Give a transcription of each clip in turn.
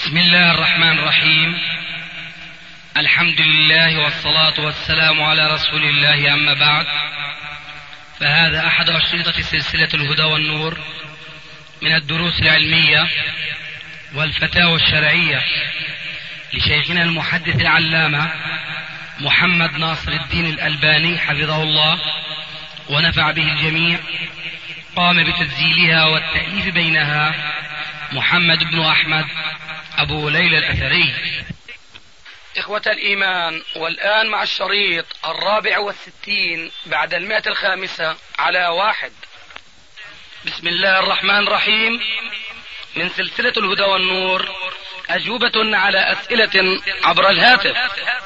بسم الله الرحمن الرحيم. الحمد لله والصلاة والسلام على رسول الله، أما بعد، فهذا أحد أشرطة سلسلة الهدى والنور من الدروس العلمية والفتاوى الشرعية لشيخنا المحدث العلامة محمد ناصر الدين الألباني حفظه الله ونفع به الجميع. قام بتسجيلها والتأليف بينها محمد بن أحمد أبو ليلى الأثري. إخوة الإيمان، والآن مع الشريط 64 بعد 105 على 1. بسم الله الرحمن الرحيم. من سلسلة الهدى والنور، أجوبة على أسئلة عبر الهاتف.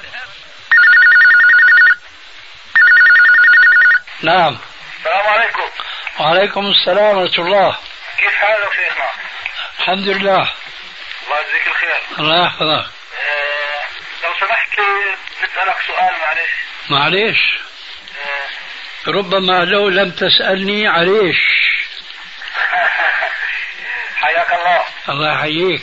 نعم. السلام عليكم. وعليكم السلام ورحمة الله. كيف حالك شيخنا؟ الحمد لله. الله يجزيك الخير. الله يحفظك. لو سمحت لي نسألك سؤال، معلش. معليش. ربما لو لم تسألني عليش. حياك الله. الله يحييك.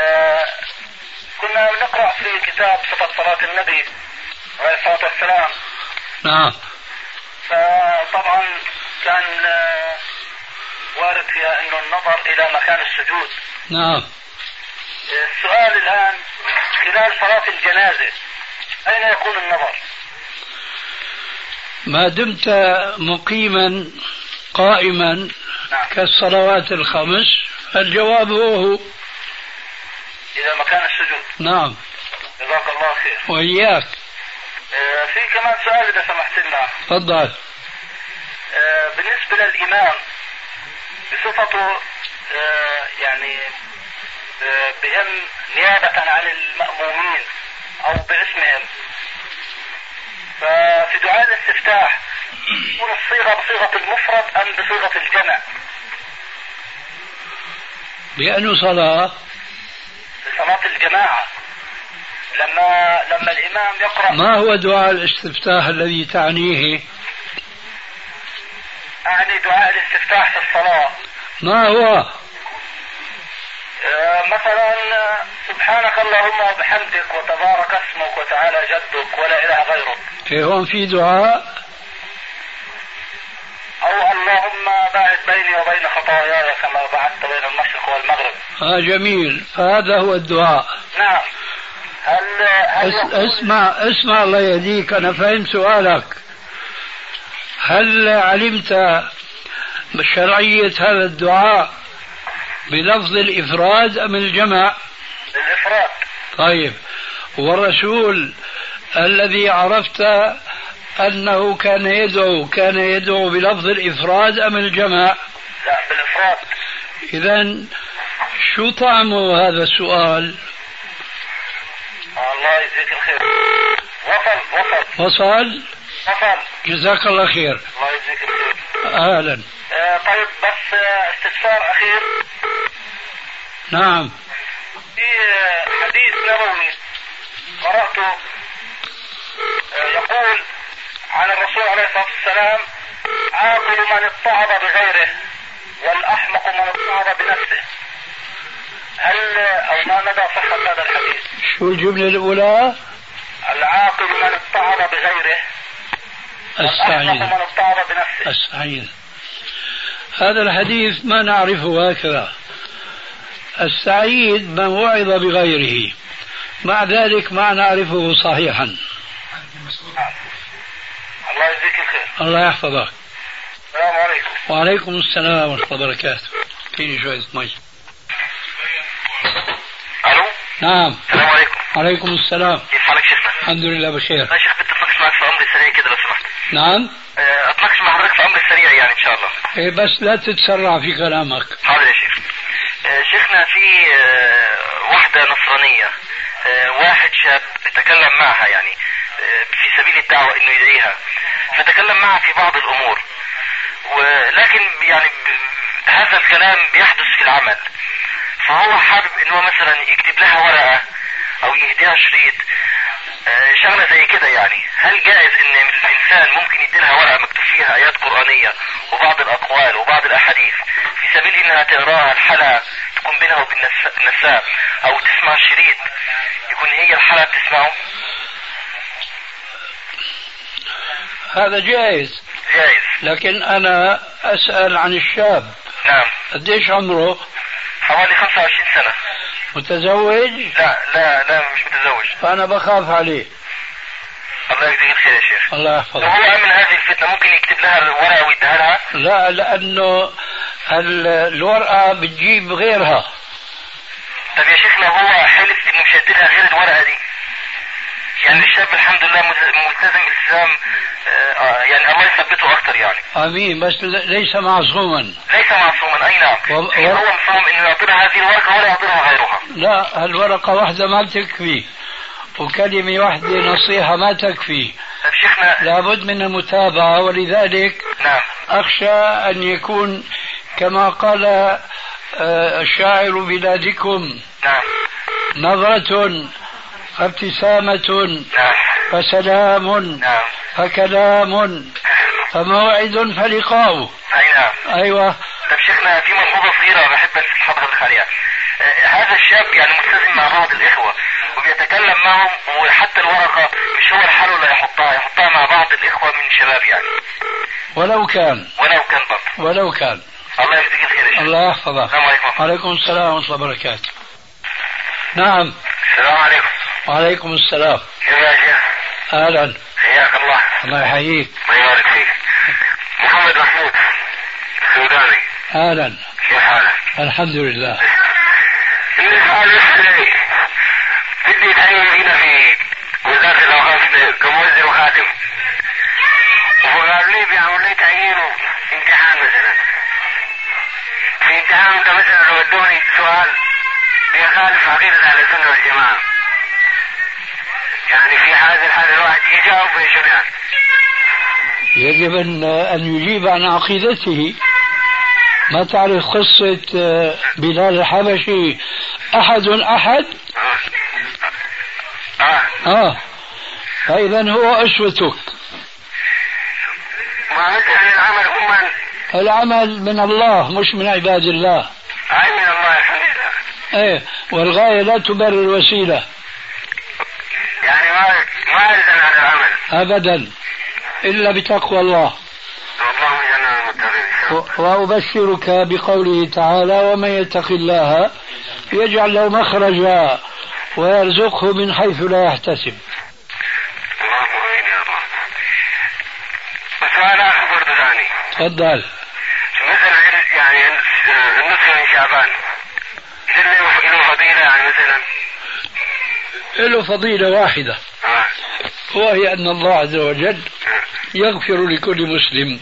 كنا بنقرأ في كتاب صفة صلاة النبي عليه الصلاة والسلام. نعم. فطبعا كان وارد فيها انه النظر الى مكان السجود. نعم. السؤال الان، خلال صلاة الجنازة اين يكون النظر؟ ما دمت مقيما قائما، نعم، كالصلوات الخمس، فالجواب هو الى مكان السجود. نعم. جزاك الله خير. وإياك. في كمان سؤال اذا سمحت لنا. تفضل. بالنسبة للإمام بصفته يعني بهم نيابة عن المأمومين أو باسمهم، ففي دعاء الاستفتاح تكون الصيغة بصيغة المفرد أم بصيغة الجمع؟ بأنه صلاة بصلاة الجماعة، لما الإمام يقرأ. ما هو دعاء الاستفتاح الذي تعنيه؟ أعني دعاء الاستفتاح في الصلاة. ما هو؟ مثلا سبحانك اللهم وبحمدك وتبارك اسمك وتعالى جدك ولا إله غيرك. في هون في دعاء. أو اللهم باعد بيني وبين خطاياي كما بعدت بين المشرق والمغرب. جميل، فهذا هو الدعاء. نعم. اسمع الله يهديك، أنا فهمت سؤالك. هل علمت بشرعية هذا الدعاء بلفظ الإفراد أم الجمع؟ الإفراد. طيب، والرسول الذي عرفت أنه كان يدعو بلفظ الإفراد أم الجمع؟ لا، بالإفراد. إذن شو طعم هذا السؤال؟ الله يجزيك الخير. وصل. جزاك الله خير. الله يجزيك الخير. أهلا. طيب، بس استفسار أخير. نعم. في حديث نبوي قرأته يقول عن الرسول عليه الصلاة والسلام: عاقل من اتعظ بغيره والأحمق من اتعظ بنفسه. هل أو ما مدى صحة هذا الحديث؟ شو الجملة الأولى؟ العاقل من اتعظ بغيره والأحمق من اتعظ بنفسه. السعيد. هذا الحديث ما نعرفه هكذا. السعيد من وعظ بغيره، مع ذلك ما نعرفه صحيحا. الله يجزيك الخير. الله يحفظك. السلام عليكم. وعليكم السلام ورحمة الله وبركاته. فيني شوية مي. ألو. نعم. السلام عليكم. وعليكم السلام. كيف حالك شيخنا؟ الحمد لله بخير. يا شيخ، بدي أتناقش معك في أمر سريع كده لو سمحت. نعم. أتناقش مع حضرتك في أمر سريع يعني إن شاء الله. إيه، بس لا تتسرع في كلامك. حاضر يا شيخ. شيخنا، في واحدة نصرانية، واحد شاب تكلم معها يعني في سبيل الدعوة إنه يدعيها، فتكلم معها في بعض الأمور، ولكن يعني هذا الكلام بيحدث في العمل، فهو حابب إنه مثلا يكتب لها ورقة أو يهديها شريط، شغلة زي كده. يعني هل جائز إن الإنسان ممكن يديلها ورقة مكتوب فيها آيات قرآنية وبعض الأقوال وبعض الأحاديث في سبيل إنها تقراها الحلقة تكون بينها وبين النساء، أو تسمع تسمعه؟ هذا جائز، لكن أنا أسأل عن الشاب. نعم. قديش عمره؟ حوالي 25 سنة. متزوج؟ لا مش متزوج. فأنا بخاف عليه. الله يجزيك الخير يا شيخ. الله يحفظك. لو هو أمن هذه الفتنة ممكن يكتب لها الورقة ويديها لها؟ لا، لأنه الورقة بتجيب غيرها. طب يا شيخنا هو حلف إنه مش هيديلها غير الورقة دي. يعني الشاب الحمد لله ملتزم التزام يعني الله يثبته أكثر يعني. آمين. بس ليس معصوما. ليس معصوما، أي نعم. هو مصمم إنه يعطيها هذه الورقة ولا يعطيها غيرها. لا، الورقة واحدة ما بتكفي، وكلمة واحدة نصيحة ما تكفي. طب شيخنا لابد من المتابعة، ولذلك نعم أخشى أن يكون كما قال شاعر بلادكم: نعم. نظرة فابتسامة نعم. فسلام نعم. فكلام فموعد فلقاء. أي نعم. أيوة. طب شيخنا في ملحوظة صغيرة بحب بس حضرتك عليها. هذا الشاب يعني ملتزم مع بعض الإخوة وبيتكلم معهم، وحتى الورقة مش هو الحل ولا يحطها مع بعض الإخوة من شباب يعني. ولو كان برضه. الله يجزيك الخير. الله يحفظك. السلام عليكم. وعليكم السلام ورحمة الله وبركاته. نعم. السلام عليكم. وعليكم السلام. كيف يا شيخ؟ أهلا. حياك الله. الله يحييك. الله يبارك فيك. محمد محمود السوداني. أهلا. كيف حالك؟ الحمد لله. إني حال السنة بدي أتعين هنا في وزارة الأوقاف كموزع وخادم، وقال لي بيعمل لي تعيينه امتحان مثلا. في امتحان ده مثلا لو ادوني سؤال بيخالف عقيدة أهل السنة والجماعة، يعني في هذا الحال الواحد يجاوب ويشو يعني؟ يجب أن يجيب عن عقيدته. ما تعرف قصة بلال الحبشي؟ أحد فإذا هو أسوتك. ما مثلا العمل هو العمل من الله مش من عباد الله. أي من الله الحمد لله. والغاية لا تبرر الوسيلة. يعني ما يلزم عن العمل أبدا إلا بتقوى الله. والله جل وأبشرك بقوله تعالى: ومن يتق الله يجعل له مخرجا ويرزقه من حيث لا يحتسب. اللهم امين يا رب. وسؤال اخر برضه ثاني. تفضل. مثلا يعني النصف من شعبان له فضيلة يعني مثلا؟ له فضيلة واحدة، وهي أن الله عز وجل يغفر لكل مسلم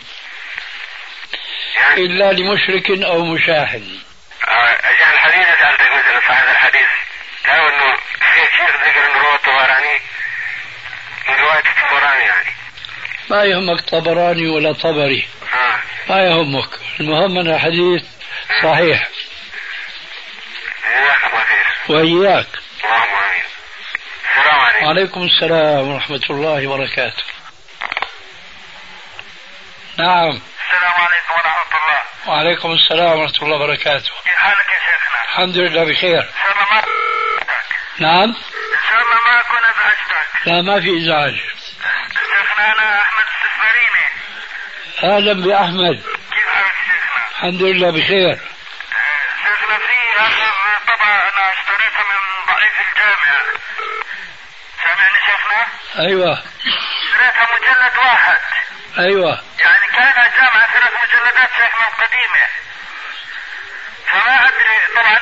إلا لمشرك أو مشاحن. أجل الحديث سألتك مثلا صاحب الحديث قالوا إنه شيخ ذكر إنه رواه الطبراني من رواية الطبراني يعني. ما يهمك طبراني ولا طبري، ما يهمك، المهم أن الحديث صحيح. جزاك الله خير. وإياك. اللهم آمين. السلام عليكم. وعليكم السلام ورحمة الله وبركاته. نعم. السلام عليكم ورحمة الله. وعليكم السلام ورحمة الله وبركاته. كيف حالك يا شيخنا؟ الحمد لله بخير. إن شاء الله ما نعم. إن شاء الله ما أكون أزعجتك. لا، ما في إزعاج. شيخنا أنا أحمد السفاريني. أهلا بأحمد. كيف حالك شيخنا؟ الحمد لله بخير. شيخنا في آخر طبعة أنا اشتريتها من ضعيف الجامعة. سامعني شيخنا؟ أيوة. اشتريتها مجلد واحد. أيوة. يعني كان الجامعة 3 مجلدات شيخنا قديمة. فما أدري طبعا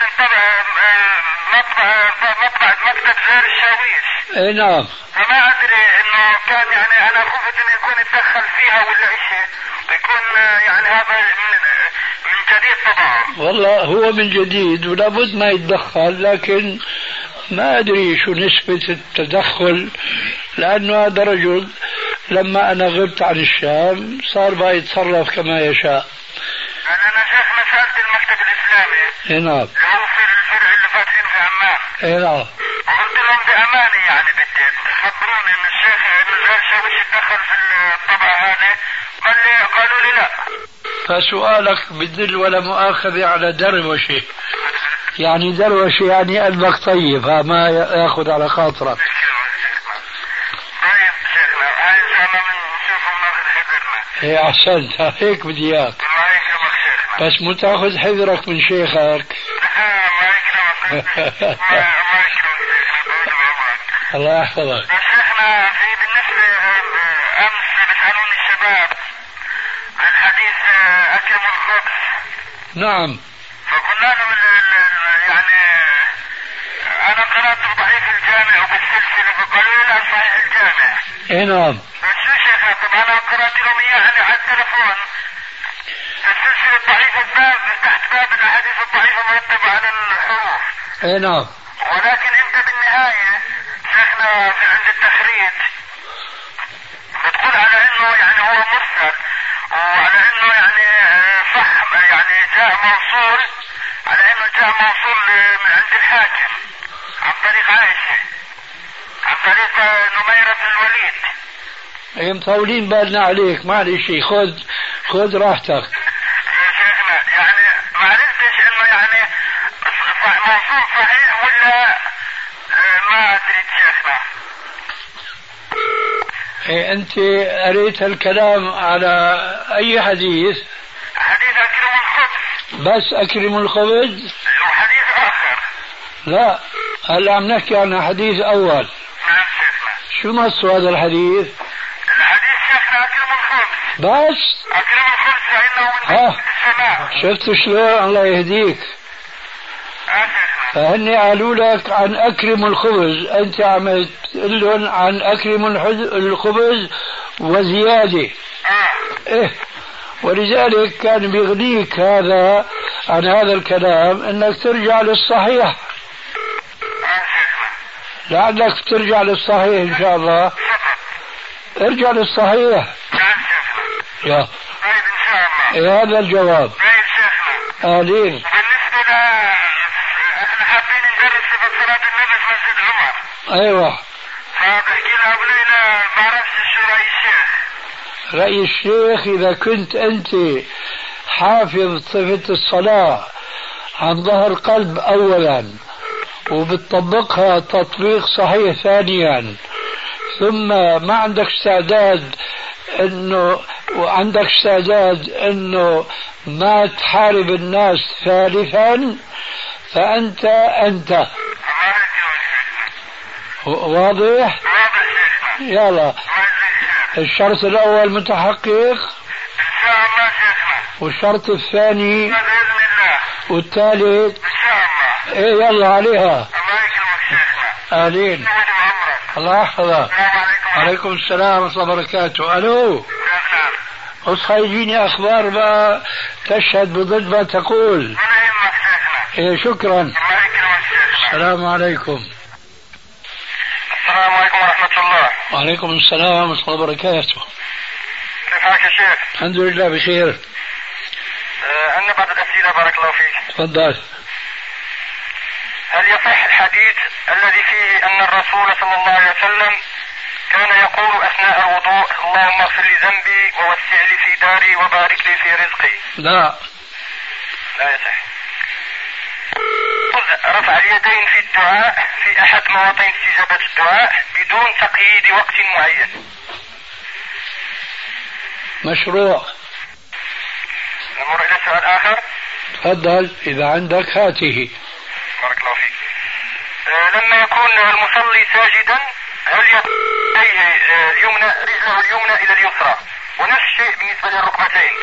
مطبعة مكتب زهير الشاويش. أي نعم. فما أدري إنه كان يعني أنا خفت إنه يكون يتدخل فيها ولا إشي ويكون يعني هذا من جديد طبعا. والله هو من جديد ولا بد ما يتدخل، لكن ما أدري شو نسبة التدخل، لأنه هذا رجل لما أنا غبت عن الشام صار بقى يتصرف كما يشاء. أنا شيخنا سألت المكتب الإسلامي. نعم. اللي هو في الفرع اللي فاتحين في عمان. نعم. وقلت لهم بأمانة يعني بدي تخبروني إن الشيخ زهير الشاويش يتدخل في الطبعة هذه. قالوا لي لا. فسؤالك بدل ولا مؤاخذة على دروشة، يعني دروشة يعني قلبك طيب، ما ياخذ على خاطرك. ايه احسنت، هيك بدي اياك. الله يكرمك شيخنا. بس مو تاخذ حذرك من شيخك. الله يكرمك. الله يكرمك شيخنا. الله يحفظك. شيخنا في بالنسبة امس بيسألوني الشباب عن حديث اكرم الخبز. نعم. فقلنا لهم يعني انا قرأت ضعيف الجامع وبالسلسلة فقالوا لي لا صحيح الجامع. اي نعم. بس شو شيخنا طبعا انا قرأت لهم اياه على التلفون السلسلة الضعيفة باب تحت باب الاحاديث الضعيفة مرتبة على الحروف. اي نعم. ولكن انت بالنهاية شيخنا في عند التخريج بتقول على انه يعني هو مرسل وعلى انه يعني صح يعني جاء موصول على انه جاء موصول من عند الحاكم عن طريق عائشة عن طريق نميرة بن الوليد. اي مطولين بالنا عليك، معلش خذ راحتك. يا شيخنا يعني ما عرفتش انه يعني موصول صحيح ولا ما ادري شيخنا. إيه انت قريت الكلام على اي حديث؟ حديث اكرم الخبز. بس اكرم الخبز؟ وحديث اخر. لا هلا عم نحكي عن حديث اول. نعم شيخنا. شو نص هذا الحديث؟ الحديث شيخنا اكرم الخبز. بس اكرم الخبز فانه من السماء. شفت شلون؟ الله يهديك. شيخنا. فهني قالوا لك عن اكرم الخبز، انت عم تقول لهم عن اكرم الخبز وزياده. ايه ولذلك كان بيغنيك هذا عن هذا الكلام انك ترجع للصحيح. لعلك ترجع للصحيح ان شاء الله. ارجع للصحيح. يا طيب ان شاء الله. إيه هذا الجواب. طيب شيخنا. آلين. بالنسبة احنا حابين ندرس في صلاة النبي في مسجد عمر. ايوه. فبحكي لها ابونا بعرفش شو رأي الشيخ. رأي الشيخ إذا كنت أنت حافظ صفة الصلاة عن ظهر قلب أولا وبتطبقها تطبيق صحيح ثانيا، ثم ما عندك استعداد انه ما تحارب الناس ثالثا، فانت واضح؟ يلا الشرط الاول متحقق ان شاء الله شيخنا. والشرط الثاني باذن الله. والثالث ان شاء الله. ايه يلا عليها. الله يكرمك شيخنا. آلين. الله يحفظك. السلام عليكم. عليكم السلام ورحمة الله وبركاته. ألو. اصحى يجيني أخبار ما تشهد بضد ما تقول. ولا يهمك شيخنا. إيه شكرا. الله يكرمك شيخنا. السلام عليكم. السلام عليكم ورحمة الله. وعليكم السلام ورحمة الله وبركاته. كيف حالك يا شيخ؟ الحمد لله بخير. عندنا بعض الأسئلة بارك الله فيك. تفضل. هل يصح الحديث الذي فيه أن الرسول صلى الله عليه وسلم كان يقول أثناء الوضوء اللهم اغفر لي ذنبي ووسع لي في داري وبارك لي في رزقي؟ لا. لا يصح. رفع اليدين في الدعاء في أحد مواطن استجابة الدعاء بدون تقييد وقت معين. مشروع. نمر إلى سؤال آخر. تفضل إذا عندك هاته. بارك الله فيك. لما يكون المصلي ساجدا هل يديه اليمنى رجله اليمنى إلى اليسرى ونفس الشيء بالنسبة للركبتين؟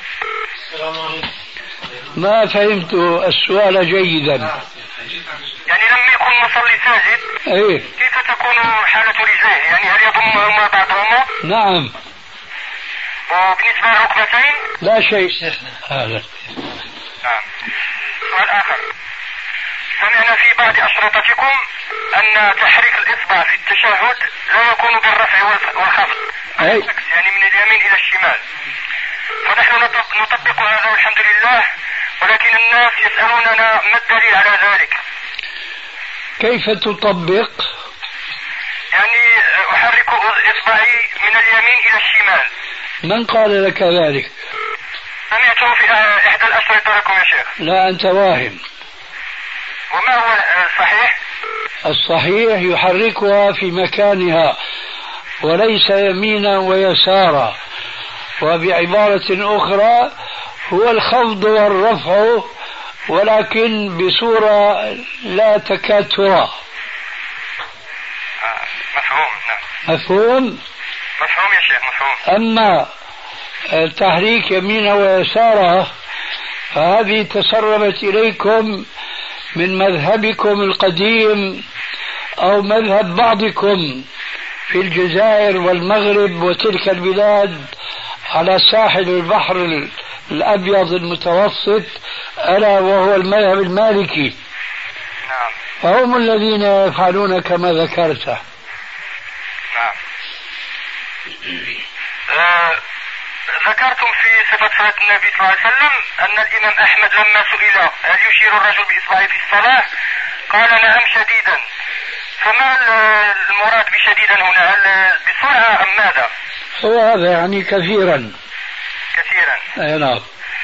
ما فهمت السؤال جيدا. يعني لما يكون المصلي ساجد ايه كيف تكون حالة رجليه؟ يعني هل يضمهما بعضهما؟ نعم. وبالنسبة للركبتين؟ لا شيء. هذا. نعم. سؤال آخر. سمعنا في بعض أشرطتكم أن تحريك الإصبع في التشهد لا يكون بالرفع والخفض، يعني من اليمين إلى الشمال. فنحن نطبق هذا والحمد لله، ولكن الناس يسألوننا ما الدليل على ذلك؟ كيف تطبق؟ يعني أحرك إصبعي من اليمين إلى الشمال. من قال لك ذلك؟ سمعته في إحدى الأشرطة لكم يا شيخ. لا أنت واهم. وما هو الصحيح؟ الصحيح يحركها في مكانها وليس يمينا ويسارا، وبعبارة أخرى هو الخفض والرفع ولكن بصورة لا تكاد ترى. مفهوم. نعم. مفهوم يا شيخ مفهوم. أما التحريك يمينه ويساره فهذه تسربت إليكم من مذهبكم القديم أو مذهب بعضكم في الجزائر والمغرب وتلك البلاد على ساحل البحر الأبيض المتوسط، ألا وهو المذهب المالكي. نعم. فهم الذين يفعلون كما ذكرت. نعم. ذكرتم في صفة صلاة النبي صلى الله عليه وسلم أن الإمام أحمد لما سئل هل يشير الرجل بإصبعه في الصلاة قال نعم شديدا، فما المراد بشديدا هنا؟ هل بسرعة أم ماذا؟ هو هذا يعني كثيرا. كثيرا. نعم.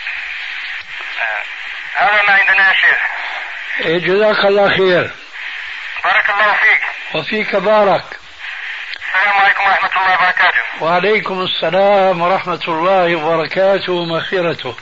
هذا ما عندنا يا شيخ. جزاك الله خير. بارك الله فيك. وفيك بارك. السلام عليكم ورحمة الله وبركاته. وعليكم السلام ورحمة الله وبركاته ومغفرته.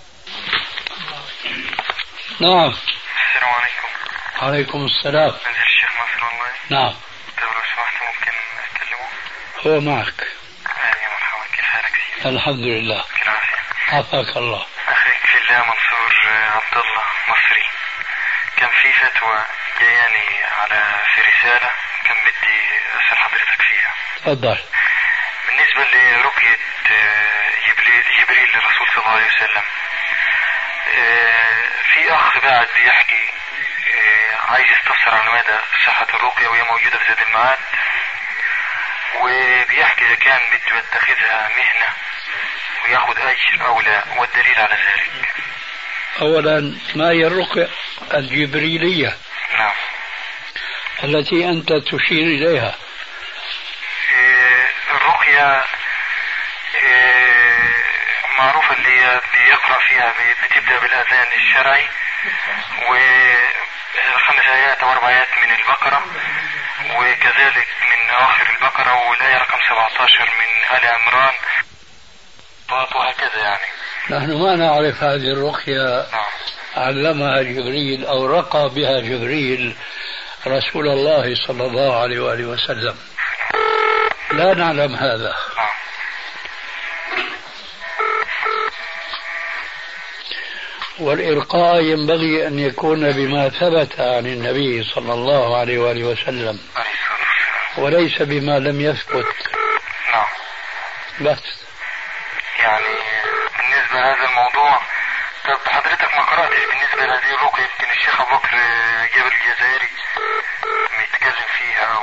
السلام نعم. عليكم. وعليكم السلام. منزل الشيخ ناصر والله. نعم. لو سمحت ممكن أكلمه؟ هو معك. يا مرحبا، كيف حالك سيدي؟ الحمد لله. في العافية. عافاك الله. أخيك في الله منصور عبد الله مصري. كان في فتوى جاياني في رسالة كان بدي أسأل حضرتك فيها. تفضل. بالنسبة لرقية جبريل للرسول صلى الله عليه وسلم، في أخ بعد بيحكي عايز يستفسر عن مدى صحة الرقية وهي موجودة في زاد المعاد، وبيحكي إذا كان بده يتخذها مهنة وياخذ أجر أو لا، والدليل على ذلك. أولا ما هي الرقية الجبريلية؟ نعم. التي أنت تشير إليها. الرقية معروفة اللي بيقرأ فيها بتبدأ بالأذان الشرعي و5 آيات أو 4 آيات من البقرة، وكذلك من آخر البقرة والآية رقم 17 من آل عمران وهكذا يعني. نحن ما نعرف هذه الرقية. نعم. علمها جبريل أو رقى بها جبريل رسول الله صلى الله عليه وآله وسلم، لا نعلم هذا. نعم. والإرقاء ينبغي أن يكون بما ثبت عن النبي صلى الله عليه وآله وسلم وليس بما لم يثبت. نعم. بس يعني بالنسبة لهذا الموضوع، طب حضرتك ما قرأتش بالنسبة لهذه الرقية؟ يمكن الشيخ أبو بكر جابر الجزائري بيتكلم فيها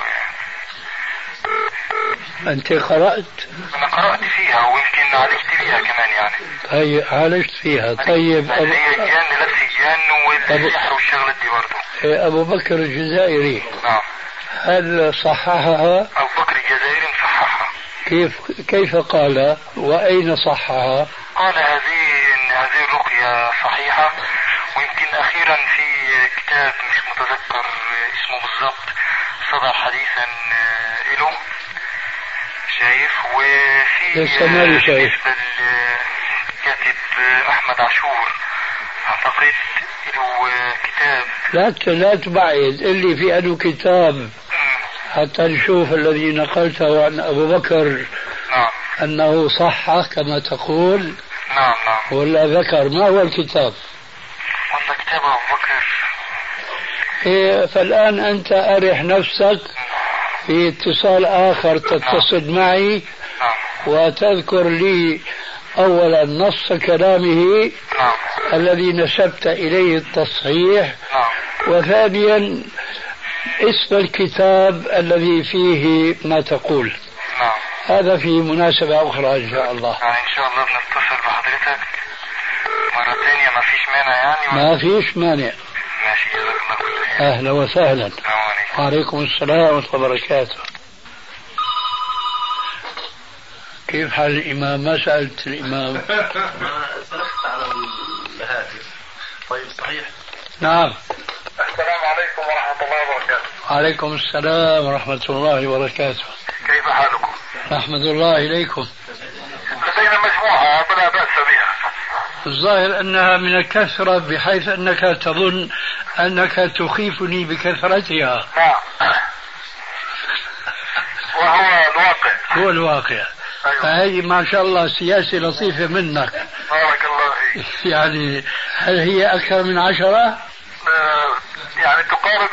أنت قرأت؟ أنا قرأت فيها ويمكن عالجت فيها كمان يعني. هي عالجت فيها. طيب هي الجان نفس الجان والسحر والشغلات دي برضه. أبو بكر الجزائري. نعم. هل صححها؟ أبو بكر الجزائري مصححها. كيف قال وأين صححها؟ قال هذه الرقية صحيحة، ويمكن أخيرا في كتاب مش متذكر اسمه بالضبط صدر حديثا له، شايف؟ وفي بالنسبة للكاتب أحمد عاشور أعتقد له كتاب. لا تبعد اللي في أنه كتاب حتى نشوف الذي نقلته عن أبو بكر. نعم. أنه صح كما تقول. نعم. ولا ذكر ما هو الكتاب؟ والله كتاب أبو بكر. فالآن أنت أرح نفسك في اتصال آخر تتصل معي وتذكر لي أولا نص كلامه الذي نسبت إليه التصحيح، وثانيا اسم الكتاب الذي فيه ما تقول. هذا في مناسبة أخرى إن شاء الله. إن شاء الله بنتصل بحضرتك مرة ثانية، ما فيش مانع يعني؟ ما فيش مانع. ماشي، جزاك الله كل خير. أهلا وسهلا. وعليكم السلام ورحمة الله وبركاته. كيف حال الإمام؟ ما سألت الإمام. سرحت على الهاتف. طيب صحيح. نعم. السلام عليكم ورحمة الله وبركاته. وعليكم السلام ورحمة الله وبركاته. كيف حالكم؟ نحمد الله إليكم. لدي ولا بأس بها. الظاهر أنها من الكثرة بحيث أنك تظن أنك تخيفني بكثرتها. وهو الواقع. هو الواقع. أيوة. فهي ما شاء الله سياسة لطيفة منك. بارك الله فيك. يعني هل هي أكثر من 10؟ يعني تقارب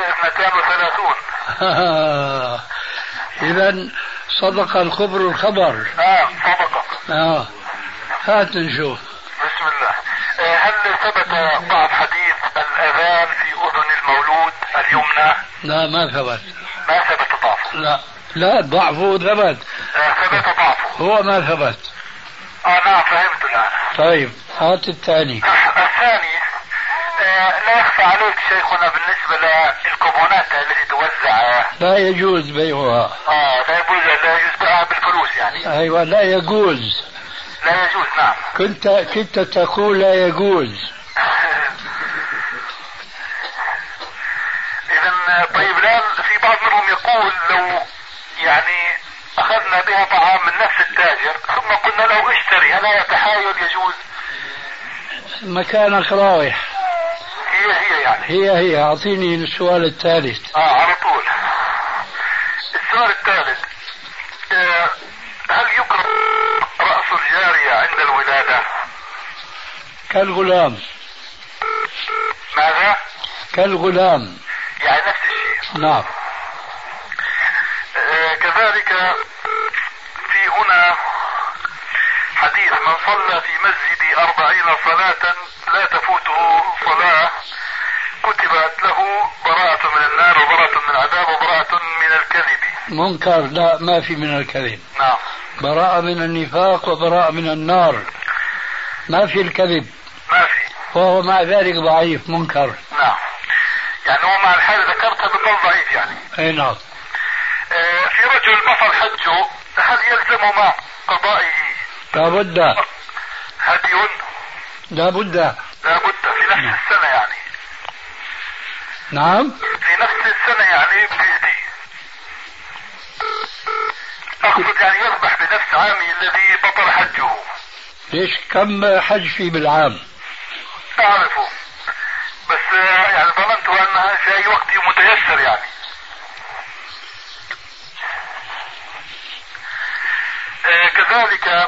32. إذا صدق الخبر الخبر. صدق. هات نشوف. بسم الله. هل ثبت بعض حديث الأذان في أذن المولود اليمنى؟ لا ما ثبت. ما ثبت ضعفه. لا ضعفه ثبت. ثبت ضعفه. هو ما ثبت. نعم فهمت الآن. طيب هات الثاني. الثاني لا يخفى عليك شيخنا بالنسبة للكوبونات التي توزع. لا يجوز بيعها. لا يجوز بيعها بالفلوس يعني. أيوة لا يجوز. لا يجوز نعم. كنت تقول لا يجوز. إذا طيب الآن في بعض منهم يقول لو يعني أخذنا بها طعام من نفس التاجر ثم قلنا له اشتري، هل هذا تحايل يجوز؟ مكانك رايح. هي يعني. هي أعطيني السؤال الثالث. على طول. السؤال الثالث هل يكره رأس الجارية عند الولادة؟ كالغلام. ماذا؟ كالغلام. يعني نفس الشيء. نعم. كذلك في هنا حديث من صلى في مسجد 40 صلاة لا تفوته صلاة كتبت له براءة من النار وبراءة من العذاب وبراءة من الكذب. منكر. لا ما في من الكذب. نعم. براءة من النفاق وبراءة من النار. ما في الكذب. ما في. وهو مع ذلك ضعيف منكر. نعم. يعني هو مع الحالة ذكرتها بالضبط ضعيف يعني. اي نعم. في رجل بطل حجه هل يلزم مع قضائه لابد. هدي؟ لابد في نفس السنة يعني. نعم. في نفس السنة يعني بيهدي. أقصد يعني يذبح بنفس عامه الذي بطل حجه. ليش كم حج فيه بالعام؟ أعرفه بس يعني ظننت أنها في أي وقت متيسر يعني. كذلك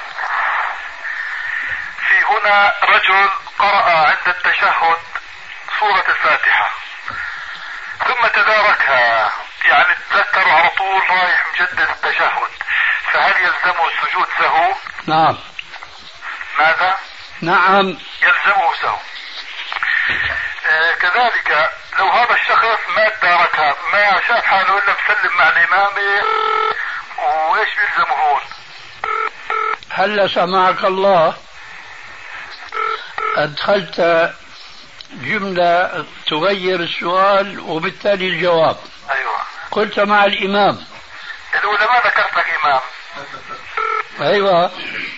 في هنا رجل قرأ عند التشهد سورة الفاتحة ثم تداركها يعني تذكر على طول رايح مجدد التشهد، فهل يلزمه السجود سهو؟ نعم. ماذا؟ نعم يلزمه سهو. كذلك لو هذا الشخص ما تداركها ما شاف حاله إلا مسلم مع الإمام وإيش بيلزمه هون؟ هل سمعك الله أدخلت جملة تغير السؤال وبالتالي الجواب. أيوة. قلت مع الإمام. الأولى ما ذكرت لك إمام. أيوة.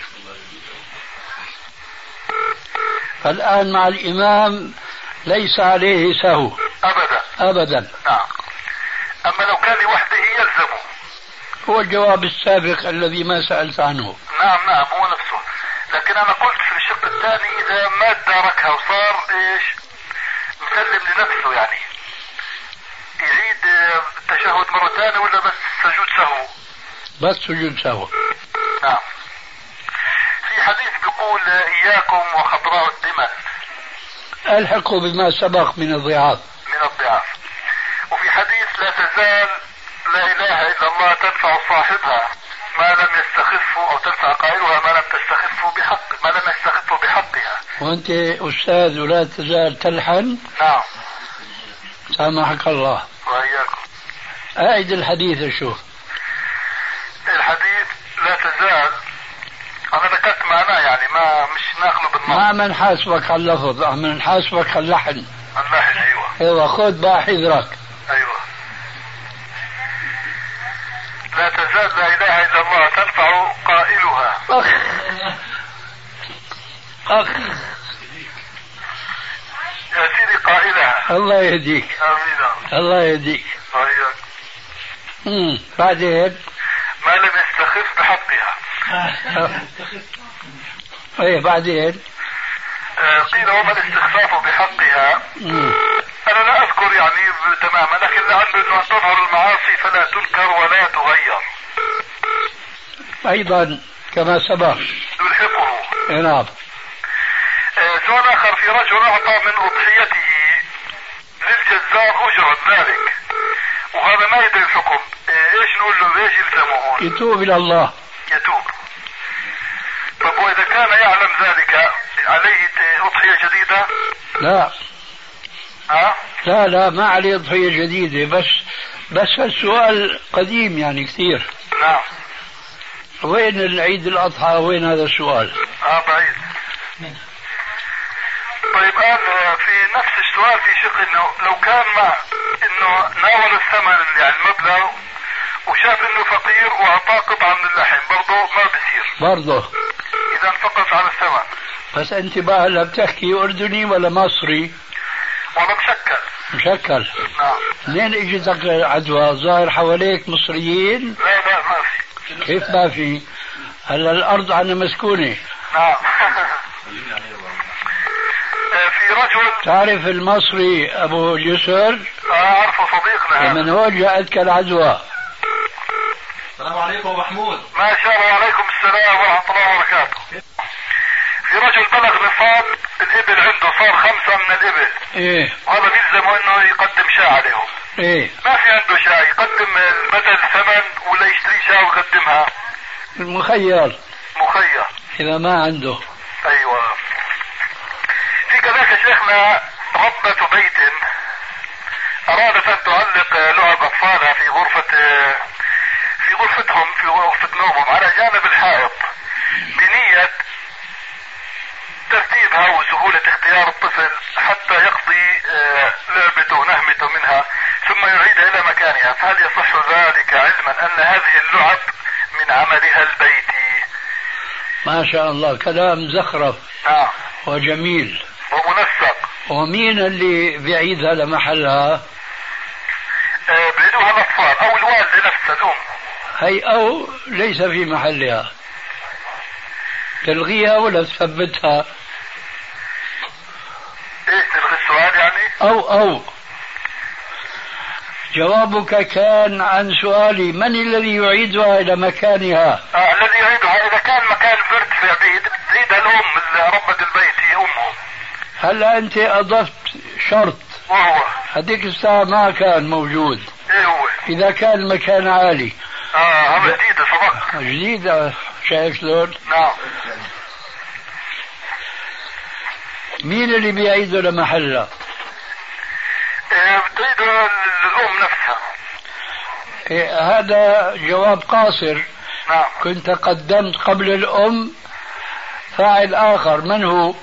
الآن مع الإمام ليس عليه سهو أبدا. نعم. أما لو كان لوحده يلزمه. هو الجواب السابق الذي ما سألت عنه. نعم هو نفسه، لكن أنا قلت في الشق الثاني إذا ما تداركها وصار إيش مسلم لنفسه يعني يعيد التشهد مرة ثانية ولا بس سجود سهو؟ بس سجود سهو. نعم. في حديث بيقول إياكم وخضراء الدمن. ألحقوا بما سبق من الضعاف. وفي حديث لا تزال لا إله إلا الله تنفع صاحبها ما لم يستخفه أو تنفع قائلها ما لم يستخفه بحقها. وأنت أستاذ ولا تزال تلحن. نعم. سامحك الله. وإياكم. أعد الحديث. شوف الحديث لا تزال أنا ذكرت معناه يعني ما مش ناخذ بالنص. ما من حاسبك على اللفظ من حاسبك على اللحن. أيوة خذ بقى حذرك. أيوة. لا تزال لا إله إلا الله تنفع قائلها. أخ يا سيدي قائلها. الله يهديك. آمين. الله يهديك. وإياك. بعدين ما لم يستخف بحقها. ايه بعدين قيل وما الاستخفاف بحقها. انا لا اذكر يعني تماما، لكن لعله انه ان تظهر المعاصي فلا تنكر ولا تغير. ايضا كما سبق يلحقه. نعم. سؤال اخر، في رجل اعطى من اضحيته للجزار اجرة ذلك وهذا ما يدري الحكم، ايش نقول له؟ ايش يلزمه هون؟ يتوب الى الله. يتوب. طب واذا كان يعلم ذلك عليه اضحية جديدة؟ لا ها؟ لا ما عليه اضحية جديدة، بس السؤال قديم يعني كثير. نعم. وين العيد الأضحى؟ وين هذا السؤال؟ بعيد. طيب قال في نفس السؤال في شق انه لو كان انه ناول الثمن يعني المبلغ وشاف انه فقير واعطاه قطعة من اللحم برضه ما بصير. برضه اذا فقط على الثمن. بس انت بقى هلا بتحكي اردني ولا مصري؟ والله مشكل. نعم. منين اجتك العدوى؟ ظاهر حواليك مصريين؟ لا ما في. كيف ما في؟ هلا الارض عنا مسكونة. نعم. في رجل تعرف المصري ابو جسر؟ اعرفه صديقنا. من هون جاءتك العدوى. السلام عليكم محمود. ما شاء الله. وعليكم السلام ورحمة الله وبركاته. في رجل بلغ نصاب الابل عنده، صار 5 من الابل. ايه. وهذا بيلزمه انه يقدم شاة عليهم. ايه. ما في عنده شاة، يقدم بدل ثمن ولا يشتري شاة ويقدمها؟ المخير. مخير. اذا ما عنده. ايوه. في كذلك شيخنا ربة بيت ارادت ان تعلق لعب اطفالها في غرفتهم في غرفة نومهم على جانب الحائط بنية ترتيبها وسهولة اختيار الطفل حتى يقضي لعبته ونهمته منها ثم يعيدها الى مكانها، فهل يصح ذلك علما ان هذه اللعب من عملها البيتي؟ ما شاء الله، كلام زخرف. نعم. وجميل ومنسق. ومين اللي بيعيدها لمحلها؟ بيعيدوها الاطفال او الوالدة نفسها الام. هي او ليس في محلها، تلغيها ولا تثبتها؟ ايش تلغي السؤال يعني؟ او جوابك كان عن سؤالي من الذي يعيدها الى مكانها؟ الذي يعيدها اذا كان مكان مرتفع بعيد تعيدها الام، ربة البيت هي امه. هلا انت اضفت شرط وهو هذيك الساعة ما كان موجود. ايه هو؟ اذا كان المكان عالي. هذا جديدة سبق. جديدة، شايف شلون؟ نعم. مين اللي بيعيده لمحلها؟ بتعيده الام نفسها. هذا جواب قاصر. نعم. كنت قدمت قبل الام فاعل اخر، من هو؟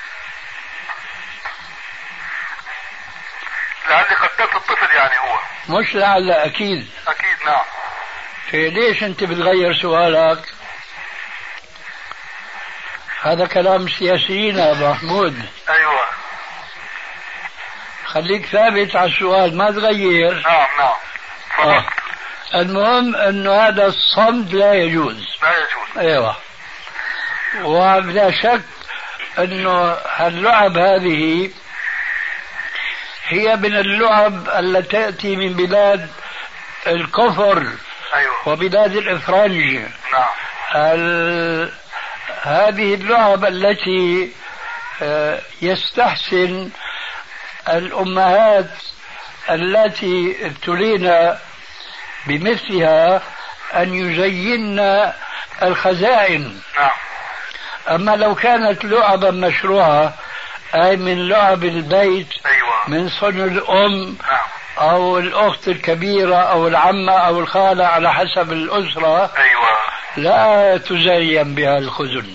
لعلي قدمت الطفل يعني هو. مش لعل، اكيد. نعم. ليش انت بتغير سؤالك؟ هذا كلام سياسيين يا ابو محمود. ايوه. خليك ثابت على السؤال، ما تغير. نعم. المهم انه هذا الصمت لا يجوز. ايوه. وبلا شك انه اللعب هذه هي من اللعب التي تأتي من بلاد الكفر. أيوة. وبلاد الإفرنج. نعم. هذه اللعب التي يستحسن الأمهات التي ابتلينا بمثلها أن يزين الخزائن. نعم. أما لو كانت لعبا مشروعة، أي من لعب البيت. أيوة. من صنع الأم. نعم. أو الأخت الكبيرة أو العمة أو الخالة على حسب الأسرة. أيوة. لا تزين بها الخزن.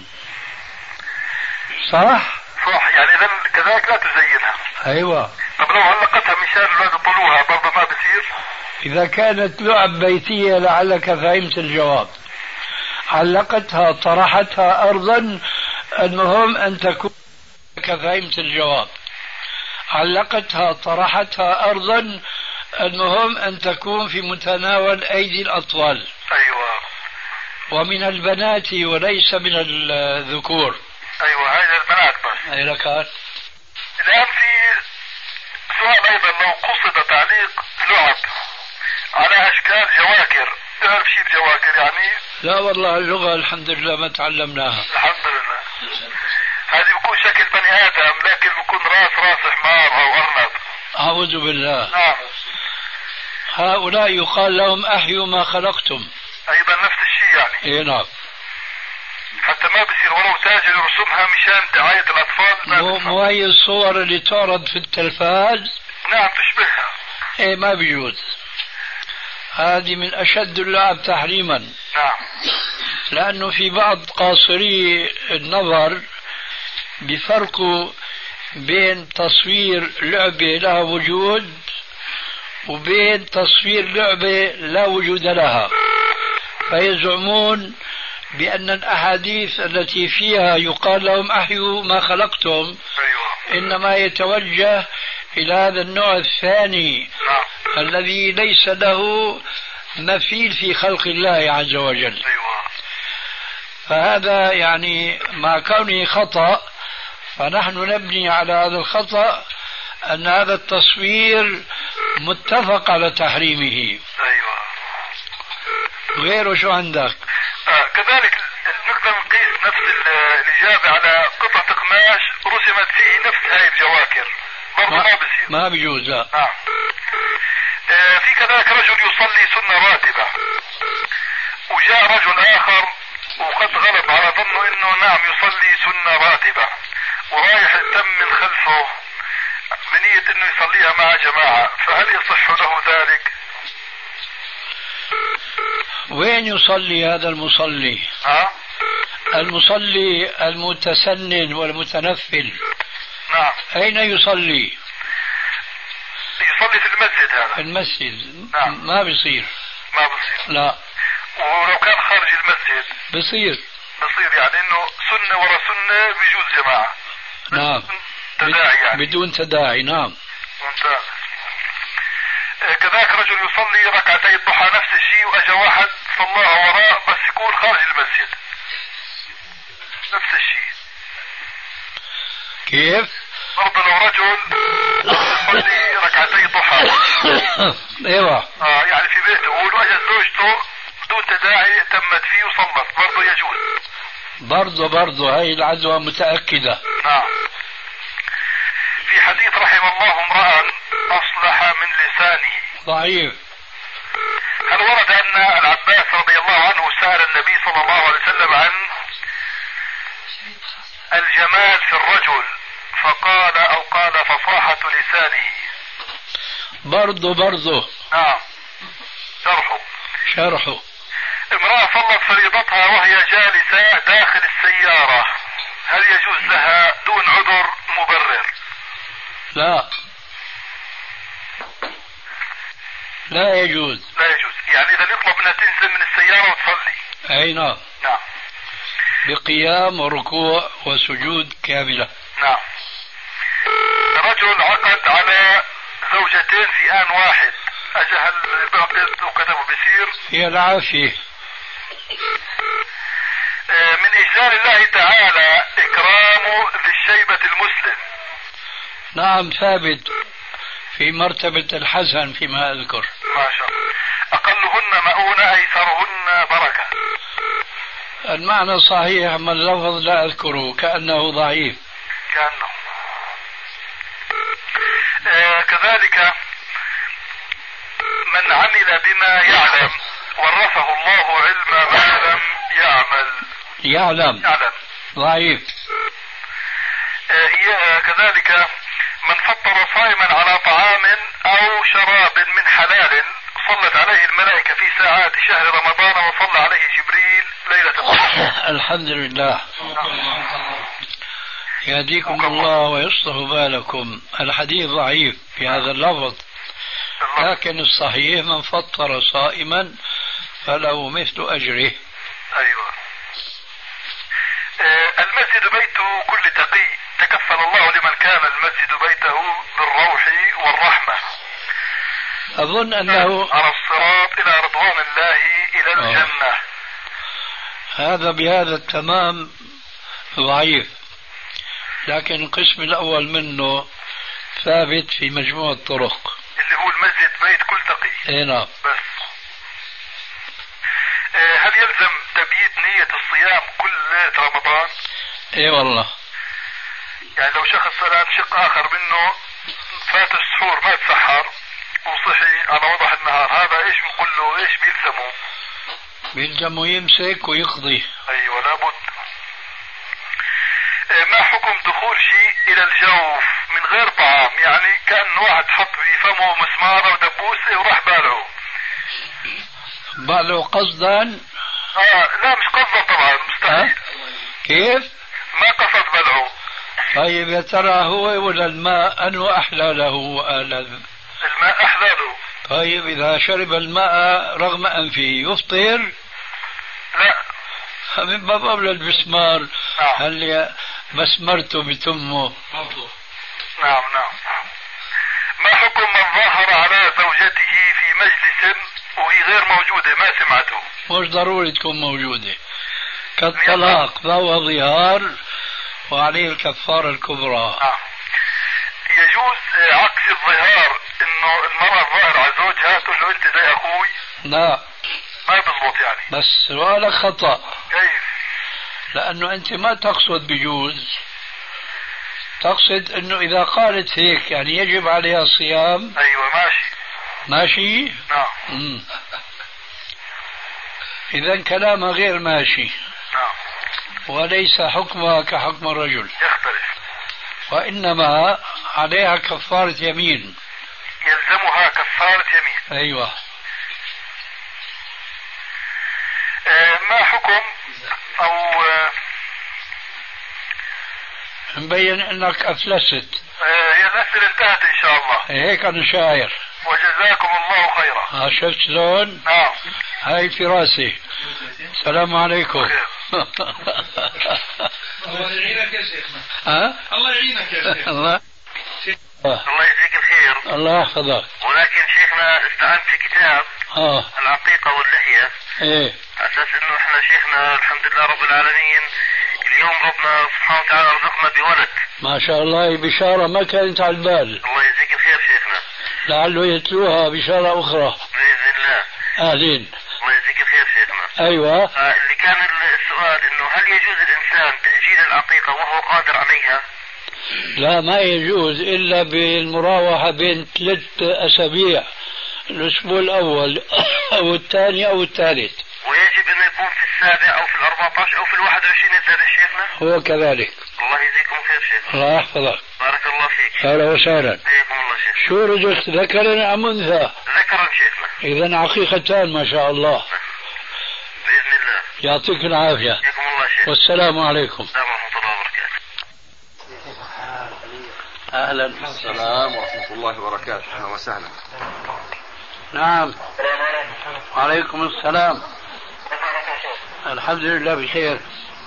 صح؟ يعني إذا كذلك لا تزينها. أيوة. طب لو علقتها مشان الولاد يطلوها برضه ما بصير؟ إذا كانت لعب بيتية لعلك فهمت الجواب. علقتها، طرحتها أرضا، المهم أن تكون فهمت الجواب. علقتها، طرحتها أرضا، المهم أن تكون في متناول أيدي الأطفال. أيوة. ومن البنات وليس من الذكور. ايوه هاي البنات بس. اي ركعات. الان في سؤال ايضا، لو قصد تعليق لعب على اشكال جواكر، تعرف شيء الجواكر يعني؟ لا والله اللغة الحمد لله ما تعلمناها. الحمد لله. هذه بيكون شكل بني ادم، لكن بيكون راس حمار او ارنب. اعوذ بالله. نعم. هؤلاء يقال لهم احيوا ما خلقتم. ايضا نفس الشيء يعني. اي نعم. حتى ما بصير ولو تاجر يرسمها مشان دعاية الاطفال. مو هي الصور اللي تعرض في التلفاز؟ نعم تشبهها. ايه ما بيجوز، هذه من اشد اللعب تحريما. نعم. لانه في بعض قاصري النظر بفرقوا بين تصوير لعبة لها وجود وبين تصوير لعبة لا وجود لها، فيزعمون بأن الأحاديث التي فيها يقال لهم أحيوا ما خلقتم إنما يتوجه إلى هذا النوع الثاني الذي ليس له مثيل في خلق الله عز وجل. فهذا يعني مع كونه خطأ، فنحن نبني على هذا الخطأ أن هذا التصوير متفق على تحريمه. أيوة. غيره شو عندك؟ كذلك نقدر نقيس نفس الإجابة على قطعة قماش رسمت فيه نفس هاي الجواكر، برضه ما بصير. ما بيجوز. لا. في كذلك رجل يصلي سنة راتبة، وجاء رجل آخر وقد غلب على ظنه انه نعم يصلي سنة راتبة، ورايح التم من خلفه بنية انه يصليها مع جماعة، فهل يصح له ذلك؟ وين يصلي هذا المصلي؟ المصلي المتسنن والمتنفل. نعم. اين يصلي؟ يصلي في المسجد. هذا في المسجد. نعم. ما بيصير. ما بصير. لا. ولو كان خارج المسجد بصير يعني انه سنة ورا سنة بيجوز جماعة. نعم. تداعي يعني. بدون تداعي. نعم. ممتاز. كذلك رجل يصلي ركعتي الضحى نفس الشيء، واجا واحد صلاها وراء بس يكون خارج المسجد نفس الشيء. كيف؟ برضه لو رجل يصلي ركعتي ضحى ايوه يعني في بيته واجت زوجته بدون تداعي تمت فيه وصلت، برضه يجوز. برضه هاي العدوى متأكدة. نعم. في حديث رحم الله امرأ أصلح من لسانه. ضعيف. هل ورد أن العباس رضي الله عنه سأل النبي صلى الله عليه وسلم عن الجمال في الرجل فقال أو قال فصاحة لسانه؟ برضه. نعم. شرحه. امرأة صلت فريضتها وهي جالسة داخل السيارة، هل يجوز لها دون عذر مبرر؟ لا يجوز. يعني إذا يطلب أنها تنزل من السيارة وتصلي. أي نعم. بقيام وركوع وسجود كاملة. نعم. رجل عقد على زوجتين في آن واحد، أجهل بعقد وكتبه بصير؟ هي العافية. من إجلال الله تعالى إكرام ذي الشيبة المسلم. نعم ثابت في مرتبة الحسن فيما أذكر. ما شاء الله. أقلهن مؤونة أيسرهن بركة. المعنى صحيح، أما اللفظ لا أذكره كأنه ضعيف. كذلك من عمل بما يعلم ورثه الله علم ما لم يعمل. ضعيف. كذلك من فطر صائما على طعام أو شراب من حلال صلت عليه الملائكة في ساعات شهر رمضان وصلى عليه جبريل ليلة القدر. الحمد لله. يهديكم الله ويصلح بالكم. الحديث ضعيف في هذا اللفظ، لكن الصحيح من فطر صائما فله مثل أجره. أيوة. المسجد بيت كل تقي، تكفل الله لمن كان المسجد بيته بالروح والرحمة. أظن أنه على الصراط إلى رضوان الله إلى الجنة. هذا بهذا التمام ضعيف. لكن القسم الأول منه ثابت في مجموع الطرق اللي هو المسجد بيت كل تقي. اي نعم. بس هل يلزم تبييت نية الصيام كل ليلة رمضان؟ اي والله. يعني لو شخص الآن شق آخر منه فات السحور ما تسحر وصحي على وضح النهار، هذا ايش بنقول له؟ ايش بيلزمه؟ بيلزمه يمسك ويقضي. ايوه لابد. ما حكم دخول شيء الى الجوف من غير طعام؟ يعني كأن واحد حط بفمه مسمار او دبوسه وراح بالعه. بالعه قصدا؟ لا مش قصدا طبعا، مستحيل. كيف؟ ما قصد بلعه. طيب يا ترى هو ولا الماء أنه أحلى له؟ الماء أحلى له. طيب إذا شرب الماء رغم أنفه يفطر؟ لا. من باب أولى المسمار. هل مسمرته بتمه؟ نعم. ما حكم من ظاهر على زوجته في مجلس وهي غير موجودة ما سمعته؟ مش ضروري تكون موجودة، كالطلاق فهو ظهار وعليه الكفارة الكبرى. يجوز عكس الظهار انه المرأة الظاهر على زوجها تقول له انت زي اخوي؟ لا ما بزبط يعني. بس سؤالك خطأ. كيف؟ لأنه أنت ما تقصد بجوز، تقصد أنه إذا قالت هيك يعني يجب عليها الصيام. أيوة ماشي. نعم. إذا كلامها غير ماشي. نعم. وليس حكمها كحكم الرجل، يختلف. وإنما عليها كفارة يمين. يلزمها كفارة يمين. أيوة. ما حكم أو مبين أنك أفلست. هي الأسئلة انتهت إن شاء الله. هيك أنا شاعر. وجزاكم الله خيرا. شفت شلون؟ نعم. هاي في راسي. السلام عليكم. الله يعينك يا شيخنا. الله يعينك يا شيخ. الله يجزيك الخير. الله يحفظك. ولكن شيخنا استعنت في كتاب العقيقة واللحية. ايه. أساس إنه إحنا شيخنا الحمد لله رب العالمين اليوم ربنا سبحانه وتعالى رزقنا بولد. ما شاء الله، بشارة ما كانت على البال. الله يجزيك الخير شيخنا. لعله يتلوها بشارة أخرى. بإذن الله. أهلين. الله يجزيك الخير شيخنا. أيوة. اللي كان السؤال إنه هل يجوز الإنسان تأجيل العقيقة وهو قادر عليها؟ لا، ما يجوز إلا بالمراوحة بين 3 أسابيع، الأسبوع الأول أو الثاني أو الثالث. ويجب أن يكون في 7 أو في 14 أو في 21 يا شيخنا؟ هو كذلك. الله يجزيكم خير شيخنا. الله يحفظك. بارك الله فيك. أهلا وسهلا. حياكم الله شيخ. شو رزقت، ذكرا أم أنثى؟ ذكرا شيخنا. إذا عقيقتان ما شاء الله. بإذن الله. يعطيك العافية. حياكم الله شيخ. والسلام عليكم. السلام ورحمة الله وبركاته. أهلا. السلام ورحمة الله وبركاته. أهلا وسهلا. نعم. وعليكم السلام. الحمد لله بخير.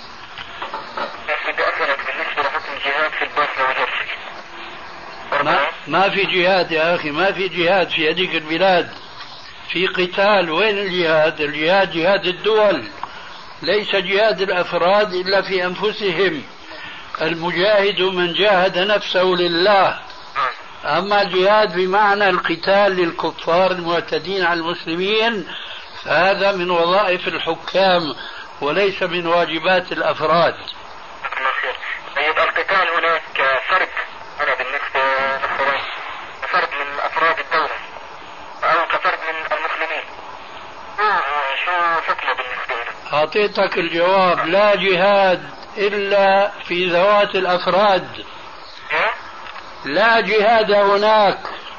بدي أسألك بالنسبة لحكم الجهاد في البوسنة والهرسك. ما في جهاد يا أخي، ما في جهاد في هذيك البلاد، في قتال. وين الجهاد؟ الجهاد جهاد الدول، ليس جهاد الأفراد إلا في أنفسهم. المجاهد من جاهد نفسه لله. أما الجهاد بمعنى القتال للكفار المعتدين على المسلمين فهذا من وظائف الحكام وليس من واجبات الأفراد. طيب القتال هناك كفرد، أنا بالنسبة للفرد كفرد من أفراد الدولة أو كفرد من المسلمين، شو حكمه بالنسبة له؟ أعطيتك الجواب، لا جهاد إلا في ذوات الأفراد، لا جهاد هناك.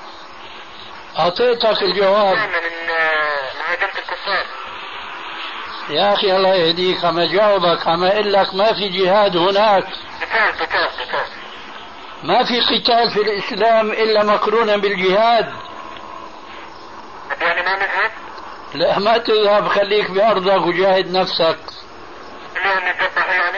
أعطيتك الجواب. من مهاجمة الكفار. يا أخي الله يهديك، عم أجاوبك، عم أقول لك ما في جهاد هناك. قتال. ما في قتال في الإسلام إلا مقرونا بالجهاد. يعني ما نذهب؟ لا ما تذهب، خليك بأرضك وجاهد نفسك. اليوم نذبح يعني؟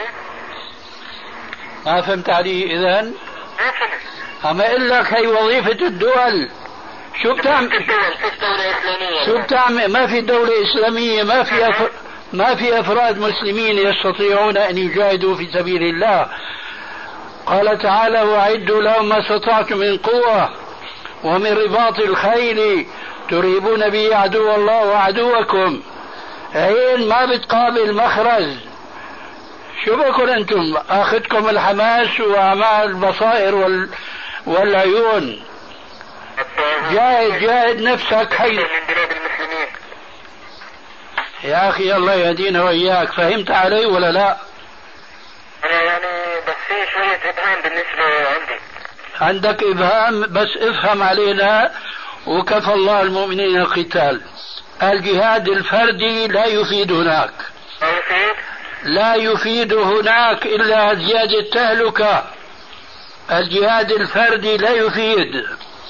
ما فهمت علي إذن؟ ما فهمت. عم أقول لك هي وظيفة الدول. شو بتعمل؟ شو بتعمل؟ ما في دولة إسلامية، ما في أفراد مسلمين يستطيعون أن يجاهدوا في سبيل الله. قال تعالى وأعدوا لهم ما استطعتم من قوة ومن رباط الخيل ترهبون به عدو الله وعدوكم. عين ما بتقابل مخرج. شو بكون أنتم أخذكم الحماس وأعمال البصائر والعيون. جاهد نفسك حي من بلاد المسلمين. يا أخي الله يهدينا وإياك. فهمت علي ولا لا؟ أنا يعني بس في شوية إبهام بالنسبة عندي. عندك إبهام بس افهم علينا. وكفى الله المؤمنين القتال. الجهاد الفردي لا يفيد هناك. لا يفيد هناك إلا زيادة تهلكة. الجهاد الفردي لا يفيد.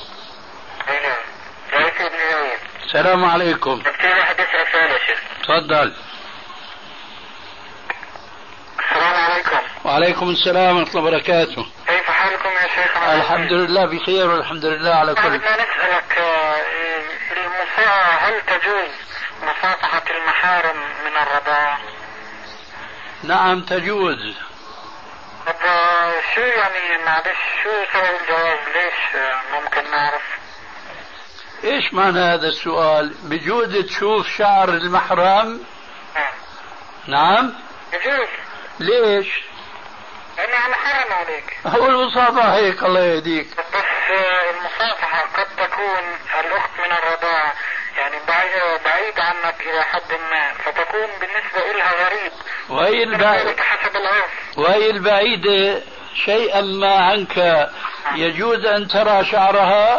السلام عليكم. تفضل. السلام عليكم. وعليكم السلام ورحمة الله وبركاته. كيف حالكم يا شيخ؟ الحمد لله بخير والحمد لله على كل. بدنا نسألك هل تجوز مصافحة المحارم من الرضاعة؟ نعم تجوز. طب شو يعني معلش شو سبب الجواز؟ ليش ممكن نعرف؟ ايش معنى هذا السؤال؟ بجوز تشوف شعر المحرم؟ نعم يجوز. ليش؟ لأنه عم حرم عليك. هو المصافحة هيك الله يهديك. بس المصافحة قد تكون الأخت من الرضاعة يعني بعيد عنك إلى حد ما فتكون بالنسبة إلها غريب. وهي البعيدة شيئا ما عنك يجوز أن ترى شعرها؟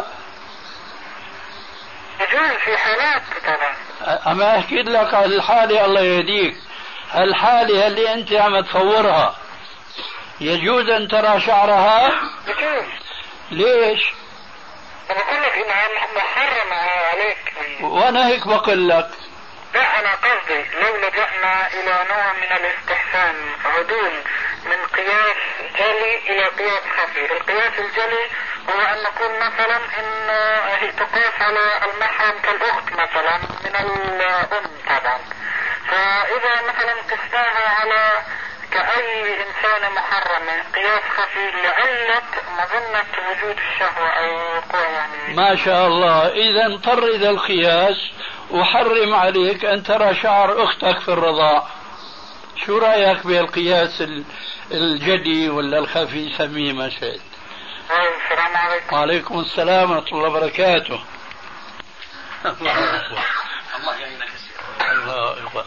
يجوز في حالات طبعا. أما أحكي لك عن الحالة الله يهديك. الحالة اللي أنت عم تصورها يجوز أن ترى شعرها؟ يجوز. ليش؟ أنا بقول لك إنها محرمة عليك. وأنا هيك بقول لك. لا أنا قصدي لو لجأنا إلى نوع من الاستحسان عدول من قياس جلي إلى قياس خفي. القياس الجلي هو أن نقول مثلا إن هي تقاس على المحرم كالأخت مثلا من الأم طبعا. فإذا مثلا قسناها على كأي إنسان محرمة قياس خفي لعلة مظنة وجود الشهوة أو قوة يعني. ما شاء الله. إذا اضطر إلى القياس وحرم عليك أن ترى شعر أختك في الرضاع. شو رأيك بالقياس الجدي ولا الخفي؟ سميه ما شئت. السلام عليكم. وعليكم السلام ورحمة الله وبركاته. الله يعينك. الله أكبر.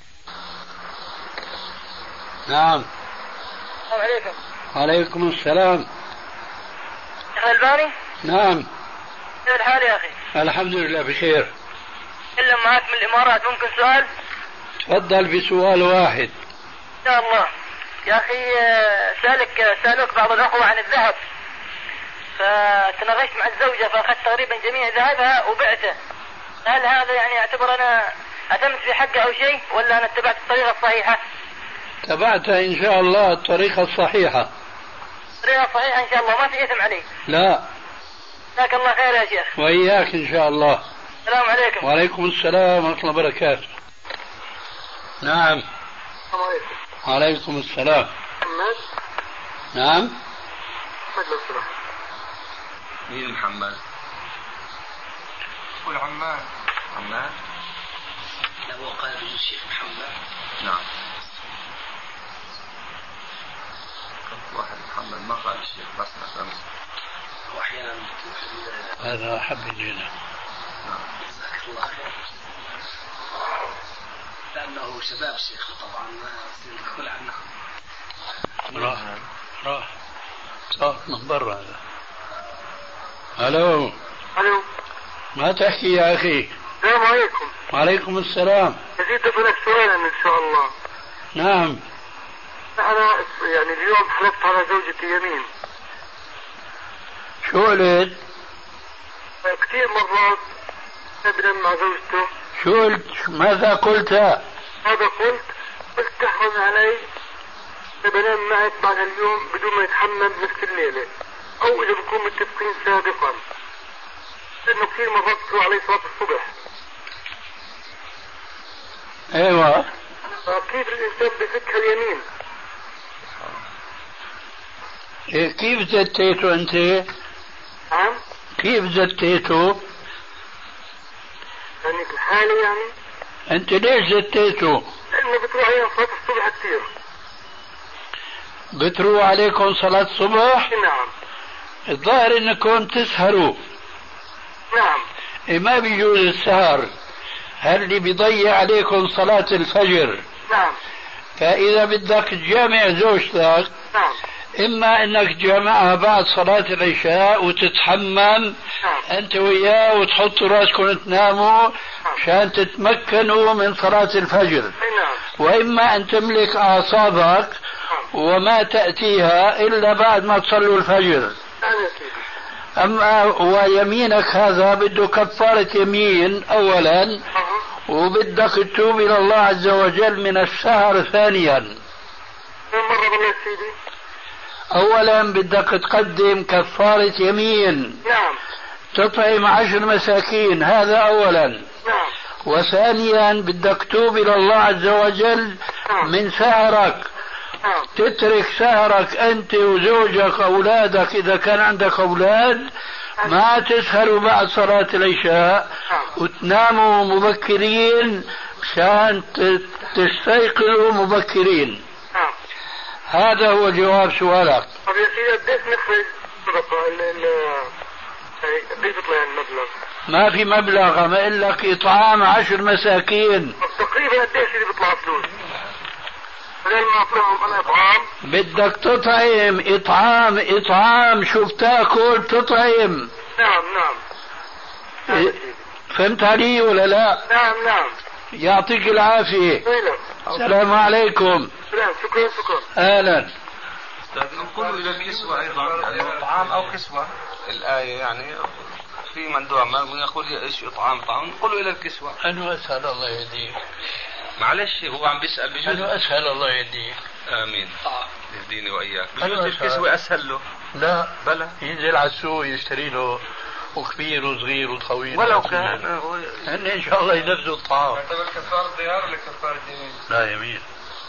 نعم. السلام عليكم. وعليكم السلام. شيخ الباني؟ نعم. كيف الحال يا أخي؟ الحمد لله بخير. أتكلم معك من الإمارات، ممكن سؤال؟ تفضل بسؤال واحد. إن شاء الله. يا أخي سألوك بعض الأخوة عن الذهب، فتناقشت مع الزوجة فأخذت تقريبا جميع ذهبها وبعته. هل هذا يعني يعتبر أنا أتمت في حقه أو شيء، ولا أنا اتبعت الطريقة الصحيحة؟ تبعتها إن شاء الله الطريقة الصحيحة. الطريقة الصحيحة إن شاء الله، ما في إثم عليه. لا. جزاك الله خير يا شيخ. وإياك إن شاء الله. السلام عليكم. وعليكم السلام ورحمة الله وبركاته. نعم. السلام عليكم. وعليكم السلام. محمد. نعم. محمد لو سمحت. مين محمد؟ قول عمان. عمان؟ لا هو قال الشيخ محمد. نعم. واحد محمد ما قال الشيخ بس أمس. وأحيانا هذا أحب إلينا. جزاك الله خير. لأنه شباب شيخ طبعا ما يقول عنه. راح صار من برا هذا. ألو. ألو. ما تحكي يا أخي. السلام عليكم. وعليكم السلام. أزيد لك سؤالا إن شاء الله. نعم. أنا يعني اليوم حلفت على زوجتي يمين. شو قلت؟ كثير مرات أبنم مع زوجته. شو قلت؟ ماذا قلت؟ هذا قلت تحرم علي بنام معك بعد اليوم بدون ما يتحمم نفس الليلة، أو إذا بكون متفقين سابقا، لأنه كثير مرات تروح علي صلاة الصبح. ايوه. كيف الإنسان بفك اليمين؟ كيف زتيته أنت؟ نعم. كيف زتيته؟ يعني في الحالة يعني. أنت ليش زتيته؟ لأنه بتروح عليهم صلاة الصبح كثير. بتروح عليكم صلاة الصبح؟ نعم. الظاهر أنكم تسهروا. نعم. ما بيجوز السهر. هل اللي بيضيع عليكم صلاة الفجر؟ نعم. فإذا بدك تجامع زوجتك، نعم. إما أنك تجامعها بعد صلاة العشاء وتتحمم، نعم. أنت وياه وتحطوا راسكم تناموا عشان تتمكنوا من صلاة الفجر. نعم. وإما أن تملك أعصابك وما تأتيها إلا بعد ما تصلوا الفجر. أما ويمينك هذا بده كفارة يمين أولا، وبدك تتوب إلى الله عز وجل من السهر ثانيا. أولا بدك تقدم كفارة يمين. نعم. تطعم 10 مساكين، هذا أولا. نعم. وثانيا بدك تتوب إلى الله عز وجل من سهرك. تترك سهرك أنت وزوجك أولادك إذا كان عندك أولاد، ما تسهروا بعد صلاة العشاء وتناموا مبكرين مشان تستيقظوا مبكرين. هذا هو جواب سؤالك. طيب يا سيدي قديش نخرج صدقة قديش يطلع المبلغ؟ ما في مبلغ، ما اقول لك إطعام 10 مساكين. تقريبا قديش اللي بيطلع فلوس؟ بدك تطعم إطعام شوف تاكل تطعم. نعم. فهمت علي ولا لا؟ نعم. يعطيك العافية. السلام عليكم. شكرا. أهلا. نقول إلى الكسوة أيضا، يعني طعام أو كسوة. الآية يعني في من دوما يقول إيش إطعام نقول إلى الكسوة. أنا أسأل الله يهديك. معلش هو عم بيسأل بجوز. أنا أسأل الله يهديك. آمين. يهديني وإياك. بجوز الكسوة أسهل له. لا بلى. ينزل على السوق يشتري له وكبير وصغير وطويل. ولو كان هن إن شاء الله ينفذوا الطعام. تعتبر كفارة ضيار ولا كفارة يمين؟ لا يمين.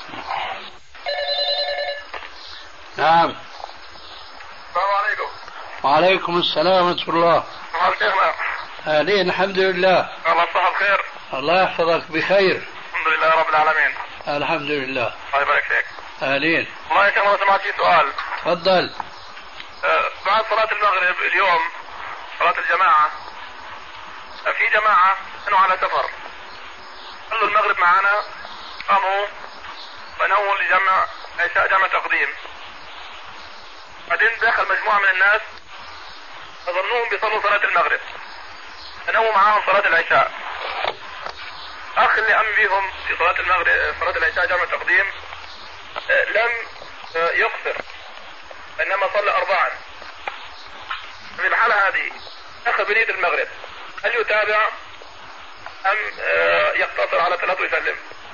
نعم. السلام عليكم. وعليكم السلام ورحمة الله. شيخنا. أهلين الحمد لله. الله يصحك خير. الله يحفظك بخير. الحمد لله رب العالمين. الحمد لله. الله يبارك فيك. أهلين. والله يا شيخ أنا سمعت في سؤال. تفضل. بعد صلاة المغرب اليوم صلاة الجماعة، في جماعة كانوا على سفر، صلوا المغرب معنا، قاموا ونووا لجمع عشاء جمع تقديم. بعدين دخل مجموعة من الناس أظنهم بيصلوا صلاة المغرب، نووا معاهم صلاة العشاء. أخ اللي قام بيهم في صلاة المغرب صلاة العشاء جمع تقديم لم يقصر، إنما صلى 4. في الحالة هذه أخذ بنية المغرب، هل يتابع أم يقتصر على 3 ويسلم؟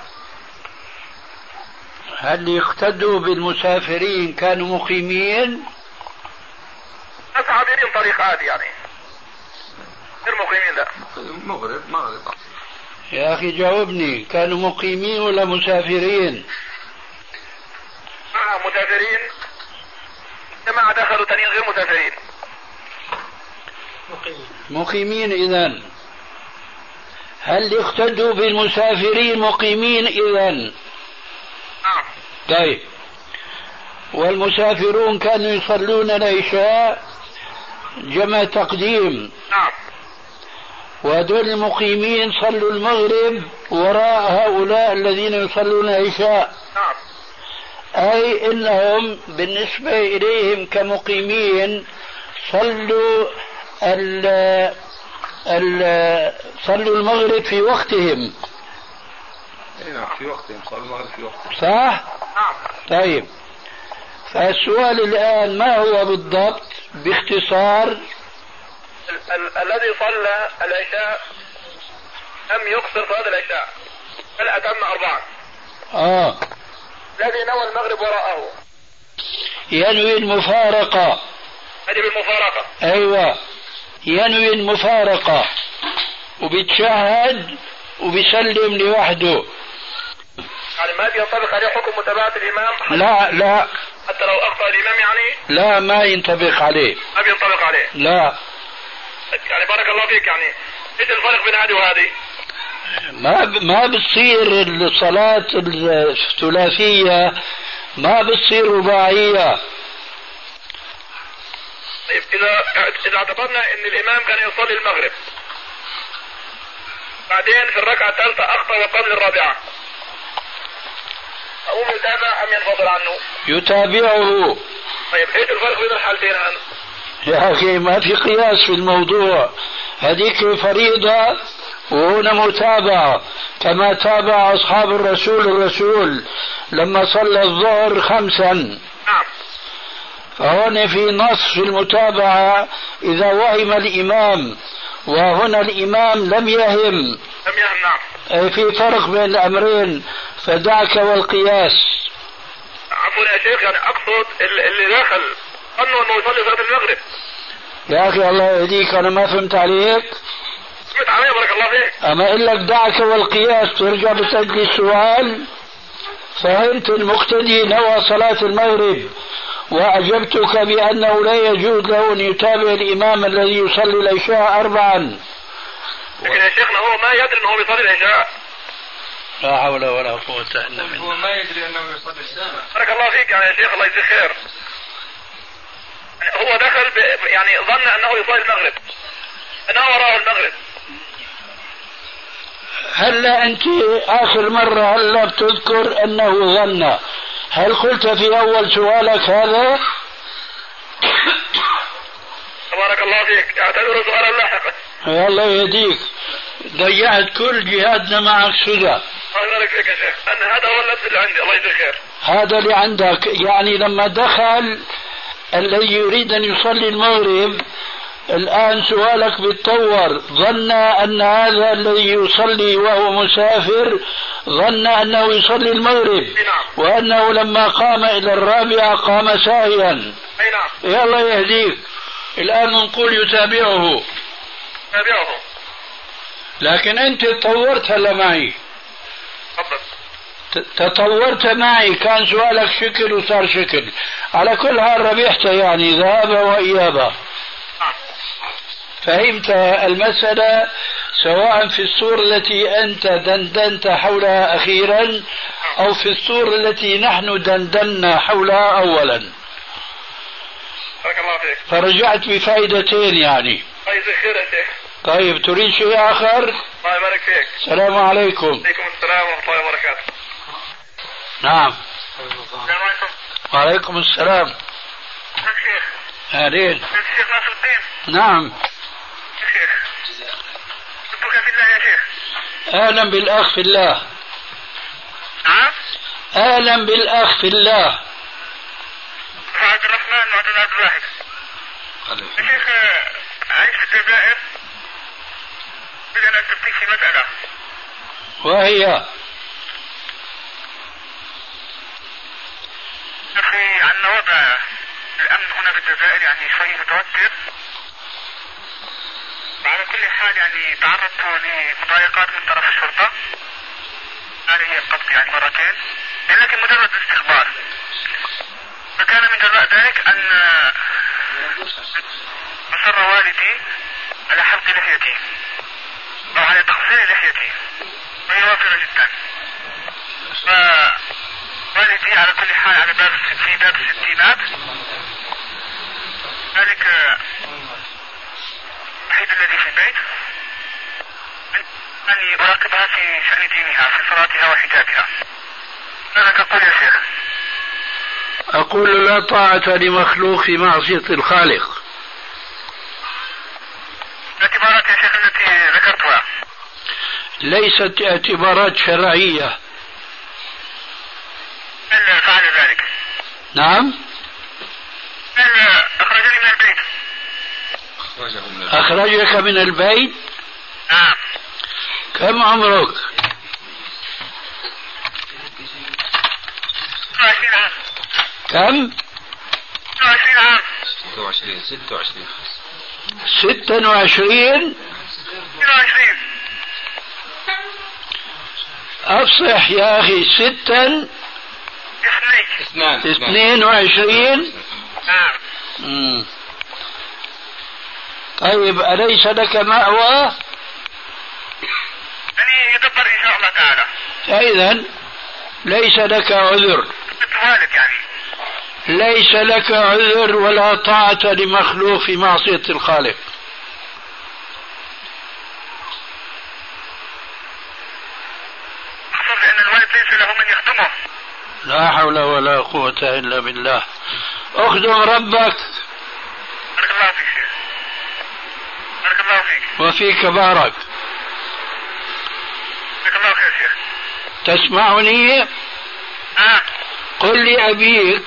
هل يقتدوا بالمسافرين كانوا مقيمين؟ ناس عابرين طريق عادي يعني، غير مقيمين. لا مغرب. يا أخي جاوبني، كانوا مقيمين ولا مسافرين؟ مسافرين. جماعة دخلوا تانيين غير مسافرين. مقيمين. إذن هل يقتدوا بالمسافرين مقيمين إذن؟ طيب، والمسافرون كانوا يصلون العشاء جمع تقديم. نعم. وهذول المقيمين صلوا المغرب وراء هؤلاء الذين يصلون العشاء. نعم. أي إنهم بالنسبة إليهم كمقيمين صلوا صلوا المغرب في وقتهم. نعم في وقتهم، صلوا المغرب في وقتهم. صح؟ نعم. طيب، فالسؤال الآن ما هو بالضبط باختصار؟ الذي صلى العشاء لم يقصر صلاة العشاء بل أتم 4. الذي نوى المغرب وراءه ينوي المفارقة. هذه بالمفارقة. أيوة، ينوي المفارقة وبيتشهد وبيسلم لوحده. يعني ما بينطبق عليه حكم متابعة الإمام؟ لا حتى لو أخطأ الإمام يعني؟ لا، ما ينطبق عليه. ما بينطبق عليه؟ لا. يعني بارك الله فيك، يعني إيش الفرق بين هذه وهذه؟ ما بتصير الصلاة الثلاثية ما بتصير رباعية. طيب إذا اعتبرنا أن الإمام كان يصلي المغرب، بعدين في الركعة الثالثة أخطأ وقبل الرابعة، أقوم يتابع أم ينفصل عنه؟ يتابعه. طيب إيش الفرق بين الحالتين هذا؟ يا أخي ما في قياس في الموضوع، هذيك فريضة وهنا متابعة، كما تابع أصحاب الرسول لما صلى الظهر 5. نعم. فهنا في نص في المتابعة إذا وهم الإمام، وهنا الإمام لم يهم. نعم. في فرق بين الأمرين، فدعك والقياس. عفوا يا شيخ، يعني أقصد اللي دخل أنه يصلي صلاة المغرب. يا أخي الله يهديك، أنا ما فهمت عليك. فهمت علي بارك الله فيك. أما إقول لك دعك والقياس ترجع بتسألني السؤال. فهمت المقتدي نوى صلاة المغرب، وأجبتك بأنه لا يجوز له أن يتابع الإمام الذي يصلي العشاء 4. لكن يا شيخنا هو ما يدري أنه يصلي العشاء. لا حول ولا قوة إلا بالله. هو ما يدري أنه يصلي السابع. بارك الله فيك يعني يا شيخ، الله يجزيك خير. هو دخل يعني ظن أنه يصلي المغرب، أنه وراه المغرب. هلا أنت آخر مرة هلا بتذكر أنه ظن، هل قلت في أول سؤالك هذا؟ بارك الله فيك، اعتبره سؤالا لاحقا. الله يهديك، ضيعت كل جهادنا معك سدى. الله يبارك فيك يا شيخ، أن هذا هو اللبس اللي عندي، الله يجزيك خير. هذا اللي عندك، يعني لما دخل الذي يريد أن يصلي المغرب، الآن سؤالك بيتطور، ظن أن هذا الذي يصلي وهو مسافر ظن أنه يصلي المغرب. نعم. وأنه لما قام إلى الرابعة قام ساهيا. أي نعم. يا الله يهديك، الآن نقول يتابعه. لكن أنت تطورت هلا معي. تطورت معي، كان سؤالك شكل وصار شكل. على كل حال ربحت، يعني ذهابا وإيابا. فهمت المسألة، سواء في الصورة التي أنت دندنت حولها أخيرا أو في الصورة التي نحن دندنا حولها أولا. بارك الله فيك. فرجعت بفائدتين يعني. الله يجزيك خير يا شيخ. طيب تريد شيء آخر؟ الله يبارك فيك. السلام عليكم. وعليكم السلام ورحمة الله وبركاته. نعم. السلام عليكم. وعليكم السلام. الشيخ. أهلين. الشيخ ناصر الدين. نعم. شيخ. أحبك في الله يا شيخ. أهلا بالأخ في الله. نعم. أهلا بالأخ في الله. عبد الرحمن وعبد عبد الواحد. يا شيخ عايش في الجزائر، بدنا نستفتيك في مسألة. وهي؟ أخي عن وضع الأمن هنا في الجزائر يعني شوي متوتر. وعلى كل حال يعني تعرضت لمضايقات من طرف الشرطة، هذه هي القبض يعني مرتين، لكن مجرد استخبار. فكان من جراء ذلك أن أصر والدي على حلق لحيتي أو على تقصير لحيتي، وهي وافرة جدا. فوالدي على كل حال على في باب الستينات، ذلك الوحيد الذي في البيت أني أراقبها في شأن دينها، في صلاتها وحجابها. ماذا تقول يا شيخ؟ أقول لا طاعة لمخلوق في معصية الخالق. الاعتبارات يا شيخ التي ذكرتها ليست اعتبارات شرعية. هل فعل ذلك؟ نعم. هل أخرجني من البيت؟ أخرجك من البيت؟ نعم. كم عمرك؟ 26 عام. كم؟ 26 عام. 26. 26. أفصح يا أخي. 6 اثنين. 22. طيب أليس لك مأوى؟ يعني يدبر إن شاء الله تعالى. فإذا ليس لك عذر، ليس لك عذر ولا طاعة لمخلوق في معصية الخالق. أقصد أن الوالد ليس له من يخدمه. لا حول ولا قوة إلا بالله. اخدم ربك. بارك الله فيك شيخ. بارك الله فيك. وفيك بارك. بارك الله خير شيخ. تسمعني؟ قل لأبيك.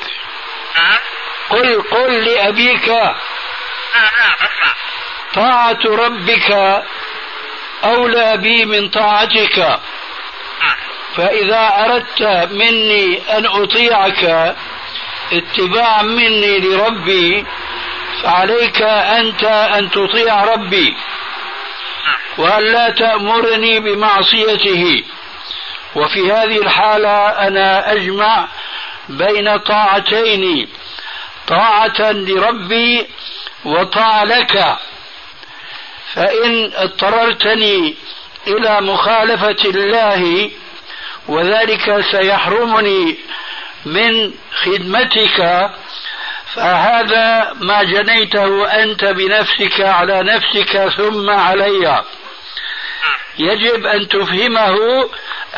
قل لأبيك. نعم أسمع. طاعة ربك أولى بي من طاعتك. فإذا أردت مني أن أطيعك اتباعا مني لربي فعليك أنت أن تطيع ربي وأن لا تأمرني بمعصيته. وفي هذه الحالة أنا أجمع بين طاعتين، طاعة لربي وطاعة لك. فإن اضطررتني إلى مخالفة الله وذلك سيحرمني من خدمتك فهذا ما جنيته أنت بنفسك على نفسك ثم علي. يجب أن تفهمه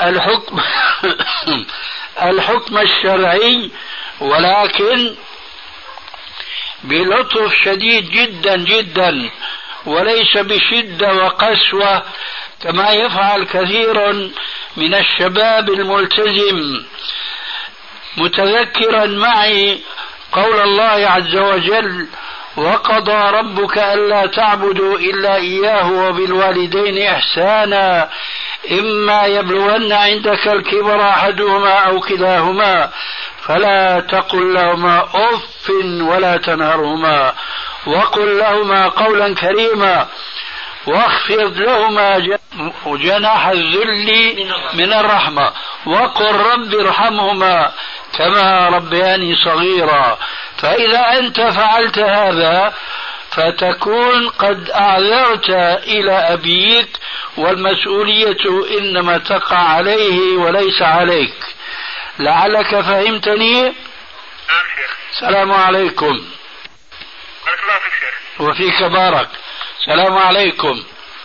الحكم الشرعي، ولكن بلطف شديد جدا جدا وليس بشدة وقسوة كما يفعل كثير من الشباب الملتزم، متذكرا معي قول الله عز وجل: وقضى ربك ألا تعبدوا إلا إياه وبالوالدين إحسانا إما يبلغن عندك الكبر أحدهما أو كلاهما فلا تقل لهما أف ولا تنهرهما وقل لهما قولا كريما واخفض لهما جناح الذل من الرحمة وقل رب ارحمهما كما ربياني صغيرا. فإذا أنت فعلت هذا فتكون قد أعذرت إلى أبيك، والمسؤولية إنما تقع عليه وليس عليك. لعلك فهمتني؟ السلام عليكم. بارك الله فيك شيخ. وفيك بارك. السلام عليكم.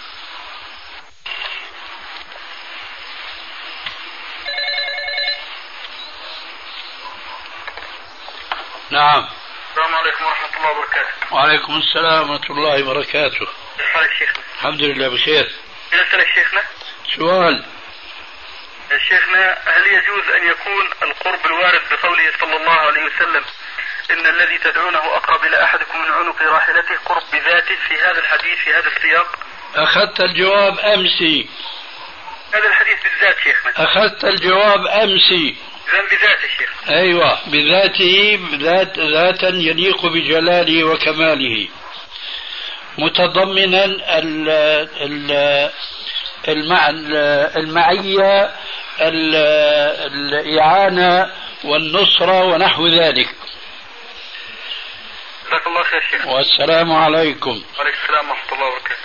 نعم. السلام عليكم ورحمة الله وبركاته. وعليكم السلام ورحمة الله وبركاته. كيف حالك شيخنا؟ الحمد لله بخير. نسألك شيخنا سؤال. شيخنا، هل يجوز أن يكون القرب الوارد بقوله صلى الله عليه وسلم إن الذي تدعونه أقرب إلى أحدكم من عنق راحلته قرب بذاته في هذا الحديث في هذا السياق؟ أخذت الجواب أمسي. هذا الحديث بالذات شيخنا. أخذت الجواب أمسي. إذن بذاته شيخ. أيوة بذاته، ذاتا يليق بجلاله وكماله، متضمنا المعية، الإعانة والنصرة ونحو ذلك. جزاك الله خير شيخ. والسلام عليكم. وعليكم السلام ورحمة الله وبركاته.